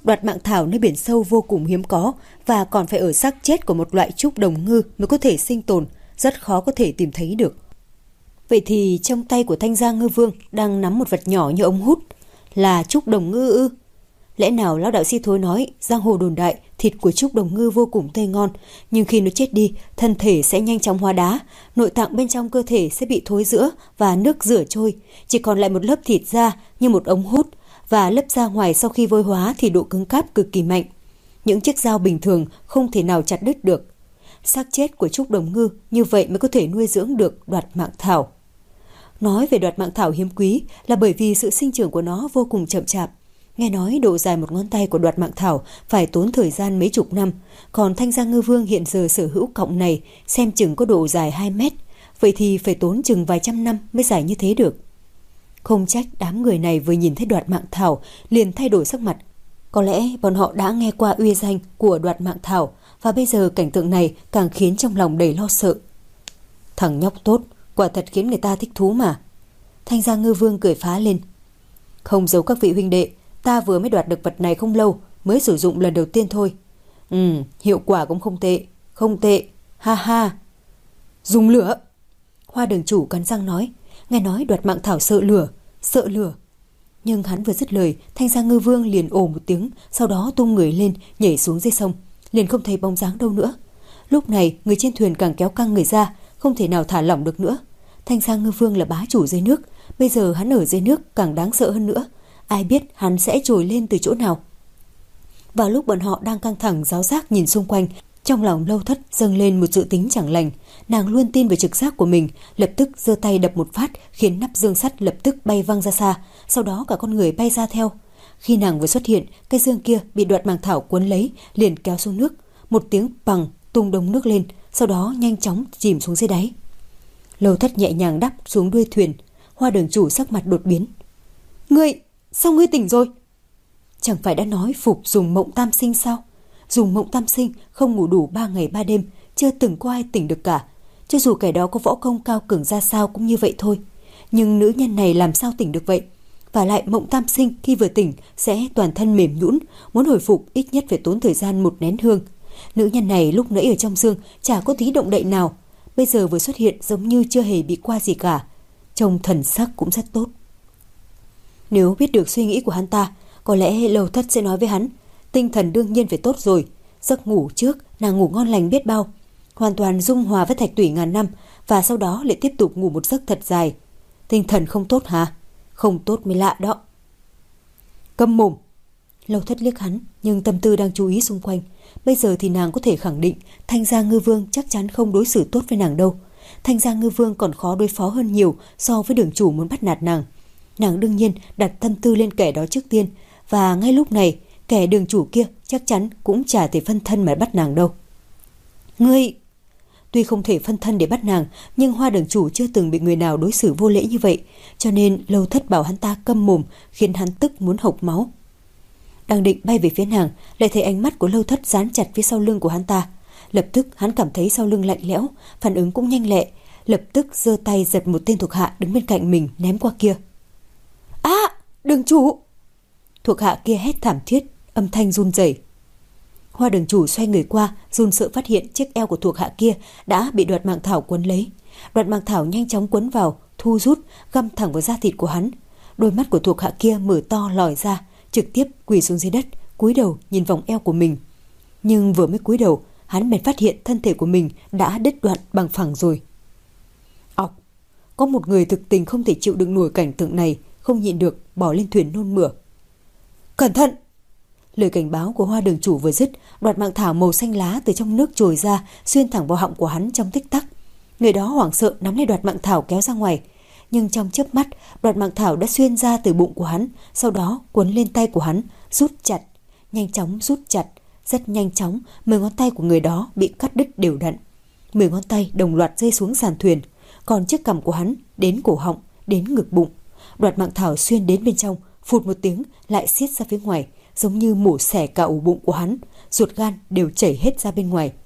Đoạt mạng thảo nơi biển sâu vô cùng hiếm có và còn phải ở xác chết của một loại trúc đồng ngư mới có thể sinh tồn, rất khó có thể tìm thấy được. Vậy thì trong tay của Thanh Gia Ngư Vương đang nắm một vật nhỏ như ống hút, là trúc đồng ngư ư? Lẽ nào lão đạo sĩ Thối nói giang hồ đồn đại thịt của trúc đồng ngư vô cùng tươi ngon, nhưng khi nó chết đi, thân thể sẽ nhanh chóng hóa đá, nội tạng bên trong cơ thể sẽ bị thối rữa và nước rửa trôi, chỉ còn lại một lớp thịt da như một ống hút, và lớp da ngoài sau khi vôi hóa thì độ cứng cáp cực kỳ mạnh. Những chiếc dao bình thường không thể nào chặt đứt được. Xác chết của trúc đồng ngư như vậy mới có thể nuôi dưỡng được đoạt mạng thảo. Nói về đoạt mạng thảo hiếm quý là bởi vì sự sinh trưởng của nó vô cùng chậm chạp. Nghe nói độ dài một ngón tay của đoạt mạng thảo phải tốn thời gian mấy chục năm, còn Thanh Gia Ngư Vương hiện giờ sở hữu cọng này xem chừng có độ dài hai mét, vậy thì phải tốn chừng vài trăm năm mới dài như thế được. Không trách đám người này vừa nhìn thấy đoạt mạng thảo liền thay đổi sắc mặt. Có lẽ bọn họ đã nghe qua uy danh của đoạt mạng thảo, và bây giờ cảnh tượng này càng khiến trong lòng đầy lo sợ. Thằng nhóc tốt, quả thật khiến người ta thích thú mà. Thanh Gia Ngư Vương cười phá lên. Không giấu các vị huynh đệ, ta vừa mới đoạt được vật này không lâu, mới sử dụng lần đầu tiên thôi. Ừ, hiệu quả cũng không tệ, không tệ, ha ha. Dùng lửa. Hoa đường chủ cắn răng nói, nghe nói đoạt mạng thảo sợ lửa, sợ lửa. Nhưng hắn vừa dứt lời, Thanh Gia Ngư Vương liền ồ một tiếng, sau đó tung người lên, nhảy xuống dưới sông, liền không thấy bóng dáng đâu nữa. Lúc này, người trên thuyền càng kéo căng người ra, không thể nào thả lỏng được nữa. Thanh Gia Ngư Vương là bá chủ dưới nước, bây giờ hắn ở dưới nước càng đáng sợ hơn nữa. Ai biết hắn sẽ trồi lên từ chỗ nào. Vào lúc bọn họ đang căng thẳng giáo giác nhìn xung quanh, trong lòng Lâu Thất dâng lên một dự tính chẳng lành. Nàng luôn tin vào trực giác của mình, lập tức giơ tay đập một phát, khiến nắp dương sắt lập tức bay văng ra xa, sau đó cả con người bay ra theo. Khi nàng vừa xuất hiện, cái dương kia bị đoạt màng thảo cuốn lấy, liền kéo xuống nước, một tiếng bằng tung đống nước lên, sau đó nhanh chóng chìm xuống dưới đáy. Lâu Thất nhẹ nhàng đắp xuống đuôi thuyền. Hoa đường chủ sắc mặt đột biến. Ngươi, sao ngươi tỉnh rồi? Chẳng phải đã nói phục dùng mộng tam sinh sao? Dùng mộng tam sinh không ngủ đủ ba ngày ba đêm, chưa từng có ai tỉnh được cả. Cho dù kẻ đó có võ công cao cường ra sao cũng như vậy thôi. Nhưng nữ nhân này làm sao tỉnh được vậy? Và lại mộng tam sinh khi vừa tỉnh sẽ toàn thân mềm nhũn, muốn hồi phục ít nhất phải tốn thời gian một nén hương. Nữ nhân này lúc nãy ở trong dương chả có tí động đậy nào, bây giờ vừa xuất hiện giống như chưa hề bị qua gì cả. Trông thần sắc cũng rất tốt. Nếu biết được suy nghĩ của hắn ta, có lẽ Lâu Thất sẽ nói với hắn, tinh thần đương nhiên phải tốt rồi. Giấc ngủ trước nàng ngủ ngon lành biết bao, hoàn toàn dung hòa với thạch tủy ngàn năm, và sau đó lại tiếp tục ngủ một giấc thật dài. Tinh thần không tốt hả? Không tốt mới lạ đó. Câm mồm. Lâu Thất liếc hắn, nhưng tâm tư đang chú ý xung quanh. Bây giờ thì nàng có thể khẳng định Thanh Gia Ngư Vương chắc chắn không đối xử tốt với nàng đâu. Thanh Gia Ngư Vương còn khó đối phó hơn nhiều so với đường chủ muốn bắt nạt nàng. Nàng đương nhiên đặt tâm tư lên kẻ đó trước tiên, và ngay lúc này kẻ đường chủ kia chắc chắn cũng chả thể phân thân mà bắt nàng đâu. Ngươi... Tuy không thể phân thân để bắt nàng, nhưng Hoa đường chủ chưa từng bị người nào đối xử vô lễ như vậy, cho nên Lâu Thất bảo hắn ta câm mồm, khiến hắn tức muốn hộc máu. Đang định bay về phía nàng, lại thấy ánh mắt của Lâu Thất dán chặt phía sau lưng của hắn ta. Lập tức hắn cảm thấy sau lưng lạnh lẽo, phản ứng cũng nhanh lẹ, lập tức giơ tay giật một tên thuộc hạ đứng bên cạnh mình ném qua kia. À, đường chủ! Thuộc hạ kia hét thảm thiết, âm thanh run rẩy. Hoa đường chủ xoay người qua, run sợ phát hiện chiếc eo của thuộc hạ kia đã bị đoạt mạng thảo quấn lấy. Đoạt mạng thảo nhanh chóng quấn vào, thu rút, găm thẳng vào da thịt của hắn. Đôi mắt của thuộc hạ kia mở to lòi ra, trực tiếp quỳ xuống dưới đất, cúi đầu nhìn vòng eo của mình. Nhưng vừa mới cúi đầu, hắn bèn phát hiện thân thể của mình đã đứt đoạn bằng phẳng rồi. Ọc, có một người thực tình không thể chịu đựng nổi cảnh tượng này, không nhịn được bỏ lên thuyền nôn mửa. Cẩn thận! Lời cảnh báo của Hoa đường chủ vừa dứt, đoạt mạng thảo màu xanh lá từ trong nước trồi ra, xuyên thẳng vào họng của hắn trong tích tắc. Người đó hoảng sợ nắm lấy đoạt mạng thảo kéo ra ngoài, nhưng trong chớp mắt, đoạt mạng thảo đã xuyên ra từ bụng của hắn, sau đó quấn lên tay của hắn, rút chặt, nhanh chóng rút chặt, rất nhanh chóng, mười ngón tay của người đó bị cắt đứt đều đặn. Mười ngón tay đồng loạt rơi xuống sàn thuyền, còn chiếc cằm của hắn đến cổ họng, đến ngực bụng. Đoạt mạng thảo xuyên đến bên trong, phụt một tiếng lại xiết ra phía ngoài, giống như mổ xẻ cả ổ bụng của hắn, ruột gan đều chảy hết ra bên ngoài.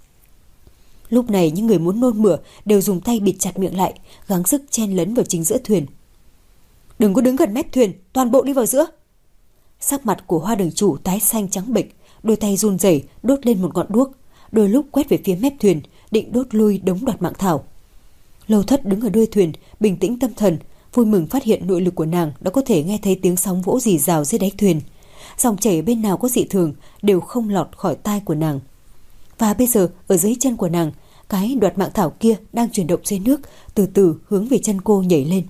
Lúc này những người muốn nôn mửa đều dùng tay bịt chặt miệng lại, gắng sức chen lấn vào chính giữa thuyền. Đừng có đứng gần mép thuyền, toàn bộ đi vào giữa. Sắc mặt của Hoa Đường chủ tái xanh trắng bệch, đôi tay run rẩy đốt lên một ngọn đuốc, đôi lúc quét về phía mép thuyền, định đốt lui đống Đoạt Mạng Thảo. Lâu Thất đứng ở đuôi thuyền, bình tĩnh tâm thần, vui mừng phát hiện nội lực của nàng đã có thể nghe thấy tiếng sóng vỗ rì rào dưới đáy thuyền. Dòng chảy bên nào có dị thường đều không lọt khỏi tai của nàng. Và bây giờ ở dưới chân của nàng, cái Đoạt Mạng Thảo kia đang chuyển động dưới nước, từ từ hướng về chân cô nhảy lên.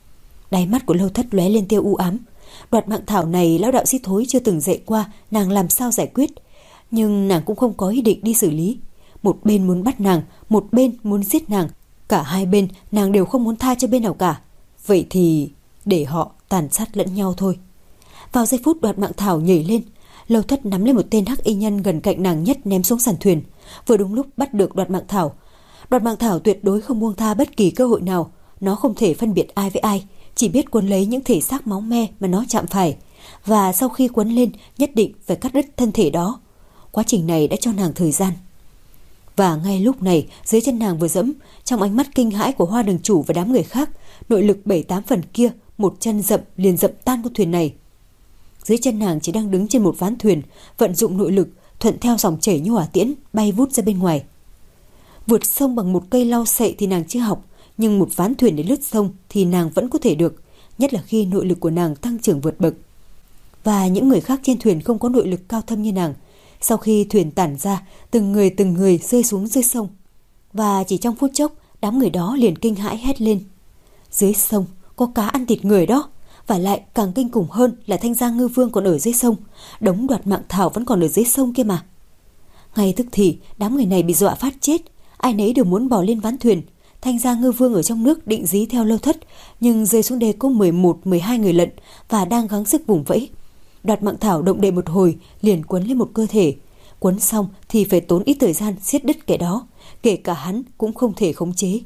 Đáy mắt của Lâu Thất lóe lên tia u ám. Đoạt Mạng Thảo này lão đạo sĩ Thối chưa từng dạy qua nàng làm sao giải quyết, nhưng nàng cũng không có ý định đi xử lý. Một bên muốn bắt nàng, một bên muốn giết nàng, cả hai bên nàng đều không muốn tha cho bên nào cả. Vậy thì để họ tàn sát lẫn nhau thôi. Vào giây phút Đoạt Mạng Thảo nhảy lên, Lâu Thất nắm lên một tên hắc y nhân gần cạnh nàng nhất ném xuống sàn thuyền, vừa đúng lúc bắt được Đoạt Mạng Thảo. Đoạt Mạng Thảo tuyệt đối không buông tha bất kỳ cơ hội nào, nó không thể phân biệt ai với ai, chỉ biết quấn lấy những thể xác máu me mà nó chạm phải, và sau khi quấn lên nhất định phải cắt đứt thân thể đó. Quá trình này đã cho nàng thời gian. Và ngay lúc này, dưới chân nàng vừa dẫm, trong ánh mắt kinh hãi của Hoa Đường chủ và đám người khác, nội lực bảy tám phần kia một chân dậm liền dậm tan con thuyền này. Dưới chân nàng chỉ đang đứng trên một ván thuyền, vận dụng nội lực thuận theo dòng chảy như hỏa tiễn bay vút ra bên ngoài. Vượt sông bằng một cây lau sậy thì nàng chưa học, nhưng một ván thuyền để lướt sông thì nàng vẫn có thể được, nhất là khi nội lực của nàng tăng trưởng vượt bậc. Và những người khác trên thuyền không có nội lực cao thâm như nàng. Sau khi thuyền tản ra, từng người từng người rơi xuống dưới sông, và chỉ trong phút chốc, đám người đó liền kinh hãi hét lên: dưới sông có cá ăn thịt người đó! Và lại càng kinh khủng hơn là Thanh Gia Ngư Vương còn ở dưới sông, đống Đoạt Mạng Thảo vẫn còn ở dưới sông kia mà. Ngay tức thì đám người này bị dọa phát chết, ai nấy đều muốn bò lên ván thuyền. Thanh Gia Ngư Vương ở trong nước định dí theo Lâu Thất, nhưng rơi xuống đê có mười một mười hai người lận và đang gắng sức vùng vẫy. Đoạt Mạng Thảo động đậy một hồi liền quấn lên một cơ thể, quấn xong thì phải tốn ít thời gian siết đứt kẻ đó, kể cả hắn cũng không thể khống chế.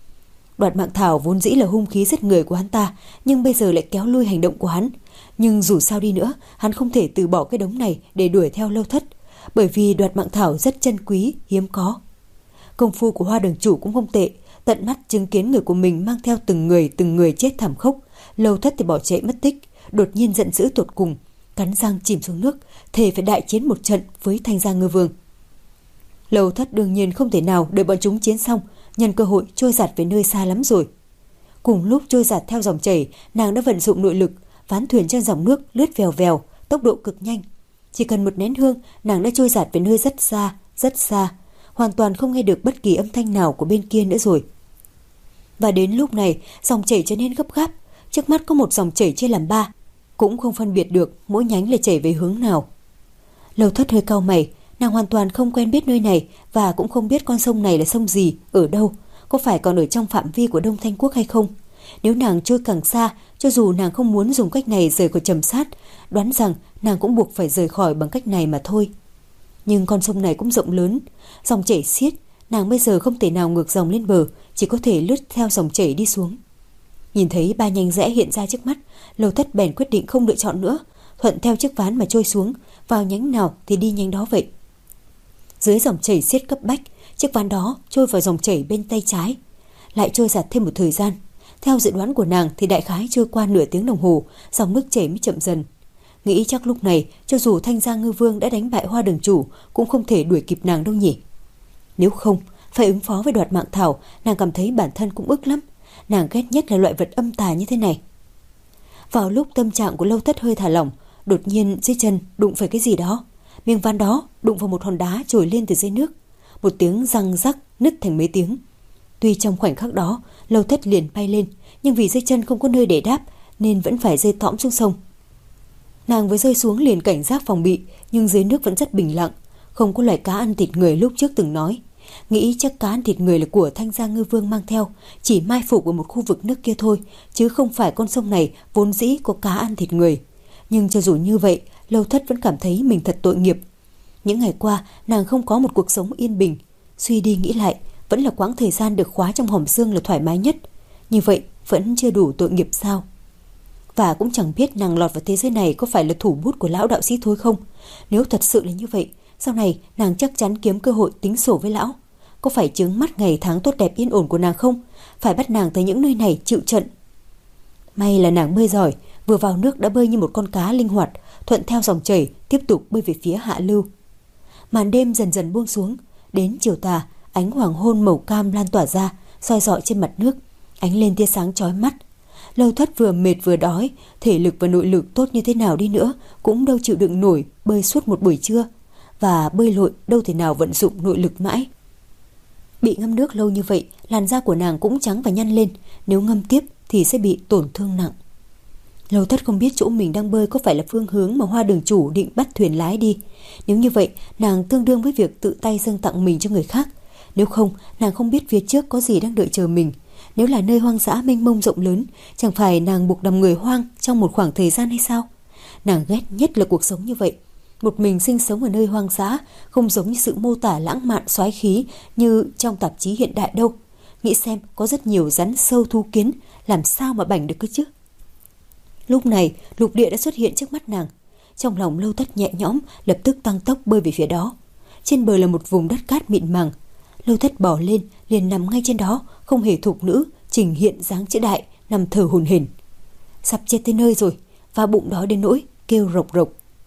Đoạt Mạng Thảo vốn dĩ là hung khí giết người của hắn ta, nhưng bây giờ lại kéo lui hành động của hắn. Nhưng dù sao đi nữa, hắn không thể từ bỏ cái đống này để đuổi theo Lâu Thất, bởi vì Đoạt Mạng Thảo rất chân quý, hiếm có. Công phu của Hoa Đường chủ cũng không tệ, tận mắt chứng kiến người của mình mang theo từng người từng người chết thảm khốc. Lâu Thất thì bỏ chạy mất tích, đột nhiên giận dữ tột cùng, cắn răng chìm xuống nước, thề phải đại chiến một trận với Thanh Gia Ngư Vương. Lâu Thất đương nhiên không thể nào đợi bọn chúng chiến xong, nhân cơ hội trôi giạt về nơi xa lắm rồi. Cùng lúc trôi giạt theo dòng chảy, nàng đã vận dụng nội lực, ván thuyền trên dòng nước lướt vèo vèo, tốc độ cực nhanh. Chỉ cần một nén hương, nàng đã trôi giạt về nơi rất xa, rất xa, hoàn toàn không nghe được bất kỳ âm thanh nào của bên kia nữa rồi. Và đến lúc này, dòng chảy trở nên gấp gáp, trước mắt có một dòng chảy chia làm ba, cũng không phân biệt được mỗi nhánh là chảy về hướng nào. Lâu Thất hơi cau mày, nàng hoàn toàn không quen biết nơi này và cũng không biết con sông này là sông gì, ở đâu, có phải còn ở trong phạm vi của Đông Thanh Quốc hay không. Nếu nàng trôi càng xa, cho dù nàng không muốn dùng cách này rời khỏi Trầm Sát, đoán rằng nàng cũng buộc phải rời khỏi bằng cách này mà thôi. Nhưng con sông này cũng rộng lớn, dòng chảy xiết, nàng bây giờ không thể nào ngược dòng lên bờ, chỉ có thể lướt theo dòng chảy đi xuống. Nhìn thấy ba nhánh rẽ hiện ra trước mắt, Lâu Thất bèn quyết định không lựa chọn nữa, thuận theo chiếc ván mà trôi xuống, vào nhánh nào thì đi nhánh đó vậy. Dưới dòng chảy xiết cấp bách, chiếc ván đó trôi vào dòng chảy bên tay trái, lại trôi giạt thêm một thời gian. Theo dự đoán của nàng thì đại khái trôi qua nửa tiếng đồng hồ, dòng nước chảy mới chậm dần. Nghĩ chắc lúc này cho dù Thanh Gia Ngư Vương đã đánh bại Hoa Đường chủ cũng không thể đuổi kịp nàng đâu nhỉ. Nếu không phải ứng phó với Đoạt Mạng Thảo, nàng cảm thấy bản thân cũng ức lắm. Nàng ghét nhất là loại vật âm tà như thế này. Vào lúc tâm trạng của Lâu Thất hơi thả lỏng, đột nhiên dưới chân đụng phải cái gì đó. Miếng ván đó đụng vào một hòn đá trồi lên từ dưới nước, một tiếng răng rắc nứt thành mấy tiếng. Tuy trong khoảnh khắc đó Lâu Thất liền bay lên, nhưng vì dưới chân không có nơi để đáp nên vẫn phải rơi tõm xuống sông. Nàng vừa rơi xuống liền cảnh giác phòng bị, nhưng dưới nước vẫn rất bình lặng, không có loài cá ăn thịt người lúc trước từng nói. Nghĩ chắc cá ăn thịt người là của Thanh Gia Ngư Vương mang theo, chỉ mai phục ở một khu vực nước kia thôi, chứ không phải con sông này vốn dĩ có cá ăn thịt người. Nhưng cho dù như vậy, Lâu Thất vẫn cảm thấy mình thật tội nghiệp. Những ngày qua nàng không có một cuộc sống yên bình, suy đi nghĩ lại, vẫn là quãng thời gian được khóa trong hòm xương là thoải mái nhất. Như vậy vẫn chưa đủ tội nghiệp sao? Và cũng chẳng biết nàng lọt vào thế giới này có phải là thủ bút của lão đạo sĩ Thối không. Nếu thật sự là như vậy, sau này nàng chắc chắn kiếm cơ hội tính sổ với lão. Có phải chướng mắt ngày tháng tốt đẹp yên ổn của nàng không? Phải bắt nàng tới những nơi này chịu trận. May là nàng bơi giỏi, vừa vào nước đã bơi như một con cá linh hoạt, thuận theo dòng chảy tiếp tục bơi về phía hạ lưu. Màn đêm dần dần buông xuống, đến chiều tà, ánh hoàng hôn màu cam lan tỏa ra, soi rọi trên mặt nước, ánh lên tia sáng chói mắt. Lâu Thất vừa mệt vừa đói, thể lực và nội lực tốt như thế nào đi nữa cũng đâu chịu đựng nổi bơi suốt một buổi trưa, và bơi lội đâu thể nào vận dụng nội lực mãi. Bị ngâm nước lâu như vậy, làn da của nàng cũng trắng và nhăn lên, nếu ngâm tiếp thì sẽ bị tổn thương nặng. Lâu Thất không biết chỗ mình đang bơi có phải là phương hướng mà Hoa đường chủ định bắt thuyền lái đi. Nếu như vậy, nàng tương đương với việc tự tay dâng tặng mình cho người khác. Nếu không, nàng không biết phía trước có gì đang đợi chờ mình. Nếu là nơi hoang dã mênh mông rộng lớn, chẳng phải nàng buộc nằm người hoang trong một khoảng thời gian hay sao? Nàng ghét nhất là cuộc sống như vậy. Một mình sinh sống ở nơi hoang dã, không giống như sự mô tả lãng mạn soái khí như trong tạp chí hiện đại đâu. Nghĩ xem, có rất nhiều rắn sâu thú kiến, làm sao mà bảnh được cơ chứ? Lúc này, lục địa đã xuất hiện trước mắt nàng. Trong lòng Lâu Thất nhẹ nhõm, lập tức tăng tốc bơi về phía đó. Trên bờ là một vùng đất cát mịn màng. Lâu Thất bò lên, liền nằm ngay trên đó, không hề thục nữ, trình hiện dáng chữ đại, nằm thở hổn hển. Sắp chết tới nơi rồi, và bụng đó đến nỗi kêu rộc rộc.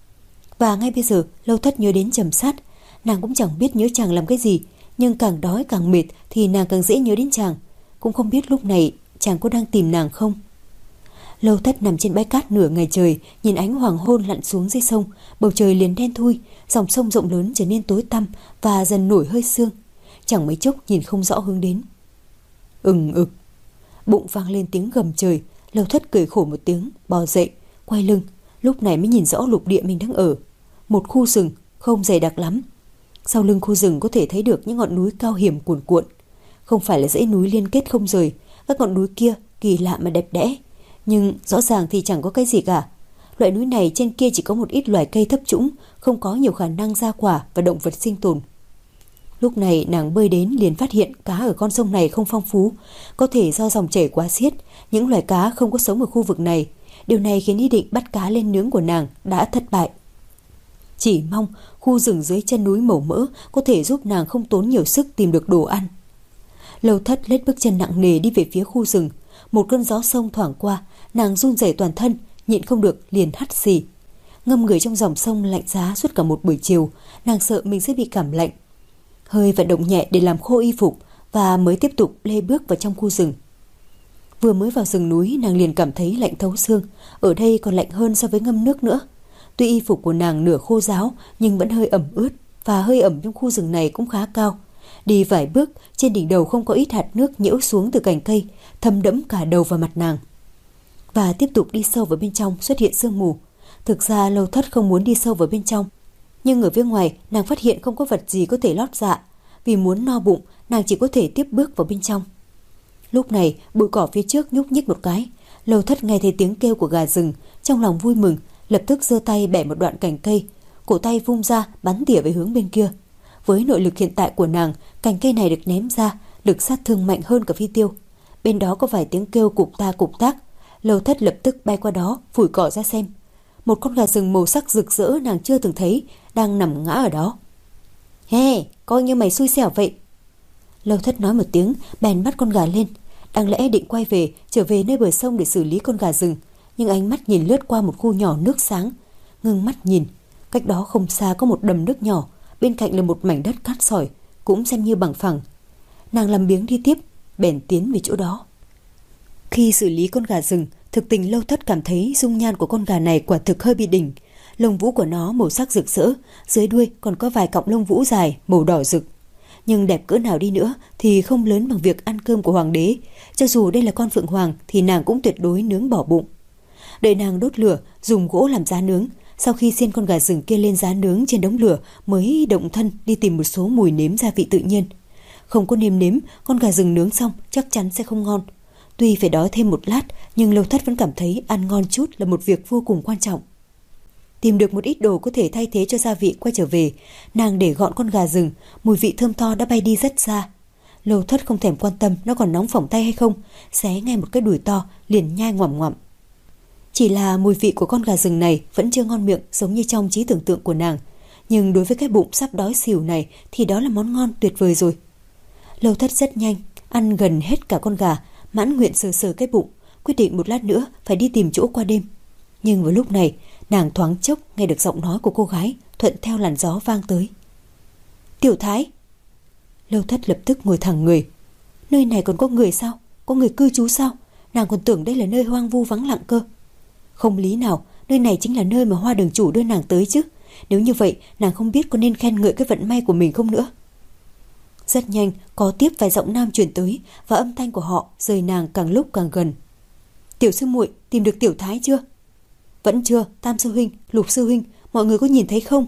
Và ngay bây giờ, Lâu Thất nhớ đến Trầm Sát. Nàng cũng chẳng biết nhớ chàng làm cái gì, nhưng càng đói càng mệt thì nàng càng dễ nhớ đến chàng. Cũng không biết lúc này chàng có đang tìm nàng không. Lâu Thất nằm trên bãi cát nửa ngày trời, nhìn ánh hoàng hôn lặn xuống dưới sông, bầu trời liền đen thui, dòng sông rộng lớn trở nên tối tăm và dần nổi hơi sương. Chẳng mấy chốc nhìn không rõ hướng đến. Ừng ực, bụng vang lên tiếng gầm trời. Lâu Thất cười khổ một tiếng, bò dậy, quay lưng, lúc này mới nhìn rõ lục địa mình đang ở. Một khu rừng không dày đặc lắm. Sau lưng khu rừng có thể thấy được những ngọn núi cao hiểm cuồn cuộn. Không phải là dãy núi liên kết không rời, các ngọn núi kia kỳ lạ mà đẹp đẽ, nhưng rõ ràng thì chẳng có cái gì cả. Loại núi này trên kia chỉ có một ít loài cây thấp trũng, không có nhiều khả năng ra quả và động vật sinh tồn. Lúc này nàng bơi đến liền phát hiện cá ở con sông này không phong phú, có thể do dòng chảy quá xiết, những loài cá không có sống ở khu vực này. Điều này khiến ý định bắt cá lên nướng của nàng đã thất bại. Chỉ mong khu rừng dưới chân núi màu mỡ có thể giúp nàng không tốn nhiều sức tìm được đồ ăn. Lâu Thất lết bước chân nặng nề đi về phía khu rừng. Một cơn gió sông thoảng qua, nàng run rẩy toàn thân, nhịn không được liền hắt xì. Ngâm người trong dòng sông lạnh giá suốt cả một buổi chiều, nàng sợ mình sẽ bị cảm lạnh. Hơi vận động nhẹ để làm khô y phục và mới tiếp tục lê bước vào trong khu rừng. Vừa mới vào rừng núi, nàng liền cảm thấy lạnh thấu xương, ở đây còn lạnh hơn so với ngâm nước nữa. Tuy y phục của nàng nửa khô ráo nhưng vẫn hơi ẩm ướt, và hơi ẩm trong khu rừng này cũng khá cao. Đi vài bước, trên đỉnh đầu không có ít hạt nước nhiễu xuống từ cành cây, thấm đẫm cả đầu và mặt nàng. Và tiếp tục đi sâu vào bên trong xuất hiện sương mù. Thực ra Lâu Thất không muốn đi sâu vào bên trong, nhưng ở phía ngoài nàng phát hiện không có vật gì có thể lót dạ. Vì muốn no bụng, nàng chỉ có thể tiếp bước vào bên trong. Lúc này bụi cỏ phía trước nhúc nhích một cái. Lâu Thất nghe thấy tiếng kêu của gà rừng, trong lòng vui mừng, lập tức giơ tay bẻ một đoạn cành cây, cổ tay vung ra bắn tỉa về hướng bên kia. Với nội lực hiện tại của nàng, cành cây này được ném ra, lực sát thương mạnh hơn cả phi tiêu. Bên đó có vài tiếng kêu cục ta cục tác. Lâu Thất lập tức bay qua đó, phủi cỏ ra xem. Một con gà rừng màu sắc rực rỡ nàng chưa từng thấy đang nằm ngã ở đó. He, coi như mày xui xẻo vậy. Lâu Thất nói một tiếng, bèn bắt con gà lên. Đáng lẽ định quay về, trở về nơi bờ sông để xử lý con gà rừng, nhưng ánh mắt nhìn lướt qua một khu nhỏ nước sáng, ngưng mắt nhìn. Cách đó không xa có một đầm nước nhỏ, bên cạnh là một mảnh đất cát sỏi, cũng xem như bằng phẳng. Nàng làm biếng đi tiếp, bèn tiến về chỗ đó. Khi xử lý con gà rừng, thực tình Lâu Thất cảm thấy dung nhan của con gà này quả thực hơi bị đỉnh. Lông vũ của nó màu sắc rực rỡ, dưới đuôi còn có vài cọng lông vũ dài màu đỏ rực. Nhưng đẹp cỡ nào đi nữa thì không lớn bằng việc ăn cơm của hoàng đế. Cho dù đây là con phượng hoàng thì nàng cũng tuyệt đối nướng bỏ bụng. Đợi nàng đốt lửa, dùng gỗ làm giá nướng. Sau khi xiên con gà rừng kia lên giá nướng trên đống lửa, mới động thân đi tìm một số mùi nếm gia vị tự nhiên. Không có nêm nếm, con gà rừng nướng xong chắc chắn sẽ không ngon. Tuy phải đói thêm một lát, nhưng Lâu Thất vẫn cảm thấy ăn ngon chút là một việc vô cùng quan trọng. Tìm được một ít đồ có thể thay thế cho gia vị quay trở về, nàng để gọn con gà rừng, mùi vị thơm tho đã bay đi rất xa. Lâu Thất không thèm quan tâm nó còn nóng phỏng tay hay không, xé ngay một cái đùi to liền nhai ngoằm ngoằm. Chỉ là mùi vị của con gà rừng này vẫn chưa ngon miệng giống như trong trí tưởng tượng của nàng, nhưng đối với cái bụng sắp đói xỉu này thì đó là món ngon tuyệt vời rồi. Lâu Thất rất nhanh ăn gần hết cả con gà, mãn nguyện sờ sờ cái bụng, quyết định một lát nữa phải đi tìm chỗ qua đêm. Nhưng vào lúc này, nàng thoáng chốc nghe được giọng nói của cô gái thuận theo làn gió vang tới. Tiểu Thái. Lâu Thất lập tức ngồi thẳng người. Nơi này còn có người sao? Có người cư trú sao? Nàng còn tưởng đây là nơi hoang vu vắng lặng cơ. Không lý nào, nơi này chính là nơi mà Hoa đường chủ đưa nàng tới chứ. Nếu như vậy, nàng không biết có nên khen ngợi cái vận may của mình không nữa. Rất nhanh, có tiếp vài giọng nam truyền tới và âm thanh của họ rời nàng càng lúc càng gần. Tiểu sư muội, tìm được Tiểu Thái chưa? Vẫn chưa, Tam sư huynh, Lục sư huynh, mọi người có nhìn thấy không?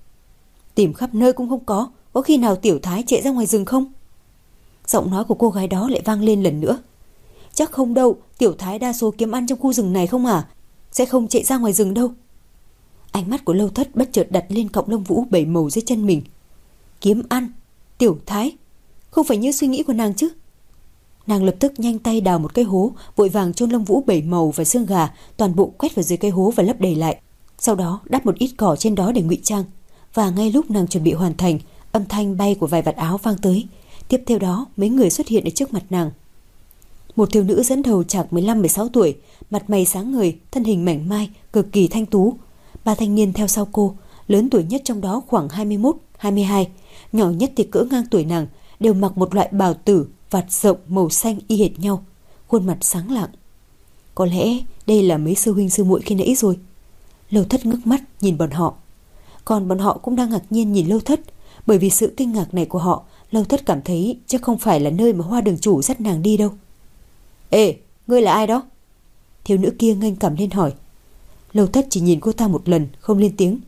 Tìm khắp nơi cũng không có, có khi nào Tiểu Thái chạy ra ngoài rừng không? Giọng nói của cô gái đó lại vang lên lần nữa. Chắc không đâu, Tiểu Thái đa số kiếm ăn trong khu rừng này không à? Sẽ không chạy ra ngoài rừng đâu. Ánh mắt của Lâu Thất bất chợt đặt lên cọng lông vũ bảy màu dưới chân mình. Kiếm ăn? Tiểu Thái? Không phải như suy nghĩ của nàng chứ? Nàng lập tức nhanh tay đào một cái hố, vội vàng chôn lông vũ bảy màu và xương gà toàn bộ quét vào dưới cái hố và lấp đầy lại. Sau đó đắp một ít cỏ trên đó để ngụy trang. Và ngay lúc nàng chuẩn bị hoàn thành, âm thanh bay của vài vạt áo vang tới. Tiếp theo đó, mấy người xuất hiện ở trước mặt nàng. Một thiếu nữ dẫn đầu chạc mười lăm mười sáu tuổi, mặt mày sáng ngời, thân hình mảnh mai, cực kỳ thanh tú. Ba thanh niên theo sau cô, lớn tuổi nhất trong đó khoảng hai mươi mốt, hai mươi hai, nhỏ nhất thì cỡ ngang tuổi nàng, đều mặc một loại bào tử vạt rộng màu xanh y hệt nhau, khuôn mặt sáng lạng. Có lẽ đây là mấy sư huynh sư muội khi nãy rồi. Lâu Thất ngước mắt nhìn bọn họ. Còn bọn họ cũng đang ngạc nhiên nhìn Lâu Thất. Bởi vì sự kinh ngạc này của họ, Lâu Thất cảm thấy chắc không phải là nơi mà Hoa đường chủ dắt nàng đi đâu. Ê, ngươi là ai đó? Thiếu nữ kia nghênh cảm lên hỏi. Lâu Thất chỉ nhìn cô ta một lần, không lên tiếng.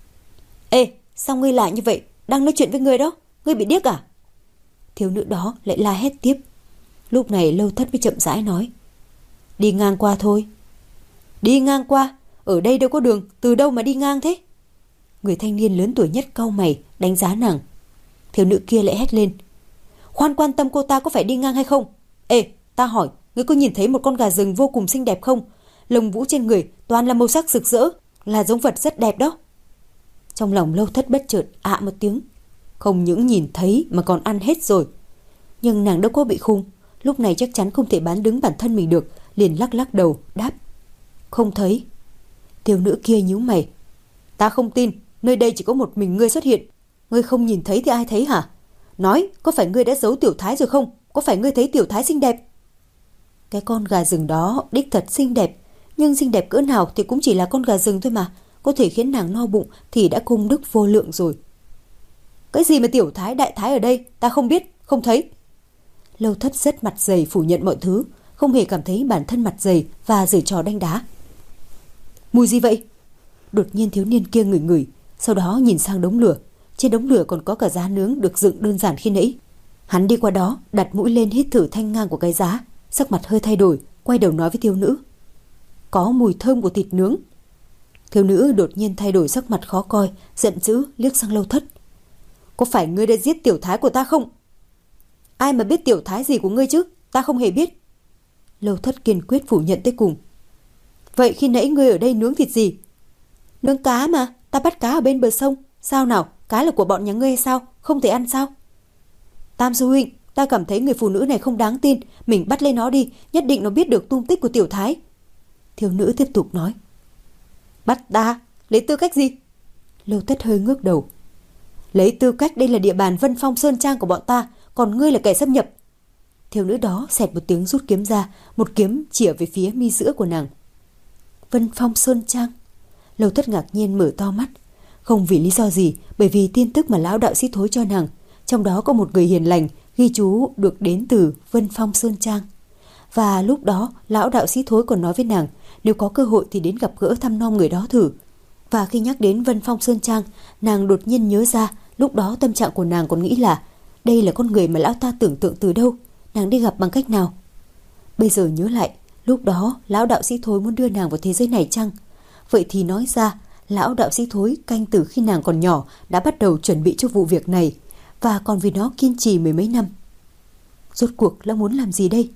Ê, sao ngươi lại như vậy? Đang nói chuyện với ngươi đó, ngươi bị điếc à? Thiếu nữ đó lại la hét tiếp. Lúc này Lâu Thất mới chậm rãi nói. Đi ngang qua thôi. Đi ngang qua? Ở đây đâu có đường, từ đâu mà đi ngang thế? Người thanh niên lớn tuổi nhất cau mày, đánh giá nàng. Thiếu nữ kia lại hét lên. Khoan quan tâm cô ta có phải đi ngang hay không? Ê, ta hỏi, ngươi có nhìn thấy một con gà rừng vô cùng xinh đẹp không? Lông vũ trên người toàn là màu sắc rực rỡ, là giống vật rất đẹp đó. Trong lòng Lâu Thất bất chợt ạ một tiếng. Không những nhìn thấy mà còn ăn hết rồi. Nhưng nàng đâu có bị khùng, lúc này chắc chắn không thể bán đứng bản thân mình được, liền lắc lắc đầu, đáp. Không thấy. Thiếu nữ kia nhíu mày. Ta không tin, nơi đây chỉ có một mình ngươi xuất hiện. Ngươi không nhìn thấy thì ai thấy hả? Nói, có phải ngươi đã giấu Tiểu Thái rồi không? Có phải ngươi thấy Tiểu Thái xinh đẹp? Cái con gà rừng đó đích thật xinh đẹp, nhưng xinh đẹp cỡ nào thì cũng chỉ là con gà rừng thôi mà. Có thể khiến nàng no bụng thì đã công đức vô lượng rồi. Cái gì mà Tiểu Thái đại thái ở đây? Ta không biết, không thấy. Lâu Thất rất mặt dày phủ nhận mọi thứ, không hề cảm thấy bản thân mặt dày và giở trò đanh đá. Mùi gì vậy? Đột nhiên thiếu niên kia ngửi ngửi, sau đó nhìn sang đống lửa. Trên đống lửa còn có cả giá nướng được dựng đơn giản khi nãy. Hắn đi qua đó, đặt mũi lên hít thử thanh ngang của cái giá, sắc mặt hơi thay đổi, quay đầu nói với thiếu nữ. Có mùi thơm của thịt nướng. Thiếu nữ đột nhiên thay đổi sắc mặt khó coi, giận dữ liếc sang Lâu Thất. Có phải ngươi đã giết Tiểu Thái của ta không? Ai mà biết Tiểu Thái gì của ngươi chứ? Ta không hề biết. Lâu Thất kiên quyết phủ nhận tới cùng. Vậy khi nãy ngươi ở đây nướng thịt gì? Nướng cá mà, ta bắt cá ở bên bờ sông. Sao nào, cá là của bọn nhà ngươi hay sao? Không thể ăn sao? Tam sư huynh, ta cảm thấy người phụ nữ này không đáng tin. Mình bắt lên nó đi, nhất định nó biết được tung tích của Tiểu Thái. Thiếu nữ tiếp tục nói. Bắt ta? Lấy tư cách gì? Lâu Thất hơi ngước đầu. Lấy tư cách đây là địa bàn Vân Phong Sơn Trang của bọn ta, còn ngươi là kẻ xâm nhập. Thiếu nữ đó xẹt một tiếng rút kiếm ra, một kiếm chĩa về phía mi giữa của nàng. Vân Phong Sơn Trang? Lâu Thất ngạc nhiên mở to mắt. Không vì lý do gì, bởi vì tin tức mà lão đạo sĩ Thối cho nàng, trong đó có một người hiền lành ghi chú được đến từ Vân Phong Sơn Trang. Và lúc đó lão đạo sĩ Thối còn nói với nàng, nếu có cơ hội thì đến gặp gỡ thăm nom người đó thử. Và khi nhắc đến Vân Phong Sơn Trang, nàng đột nhiên nhớ ra, lúc đó tâm trạng của nàng còn nghĩ là đây là con người mà lão ta tưởng tượng từ đâu, nàng đi gặp bằng cách nào. Bây giờ nhớ lại, lúc đó lão đạo sĩ Thối muốn đưa nàng vào thế giới này chăng? Vậy thì nói ra, lão đạo sĩ Thối canh từ khi nàng còn nhỏ đã bắt đầu chuẩn bị cho vụ việc này, và còn vì nó kiên trì mười mấy năm. Rốt cuộc là muốn làm gì đây?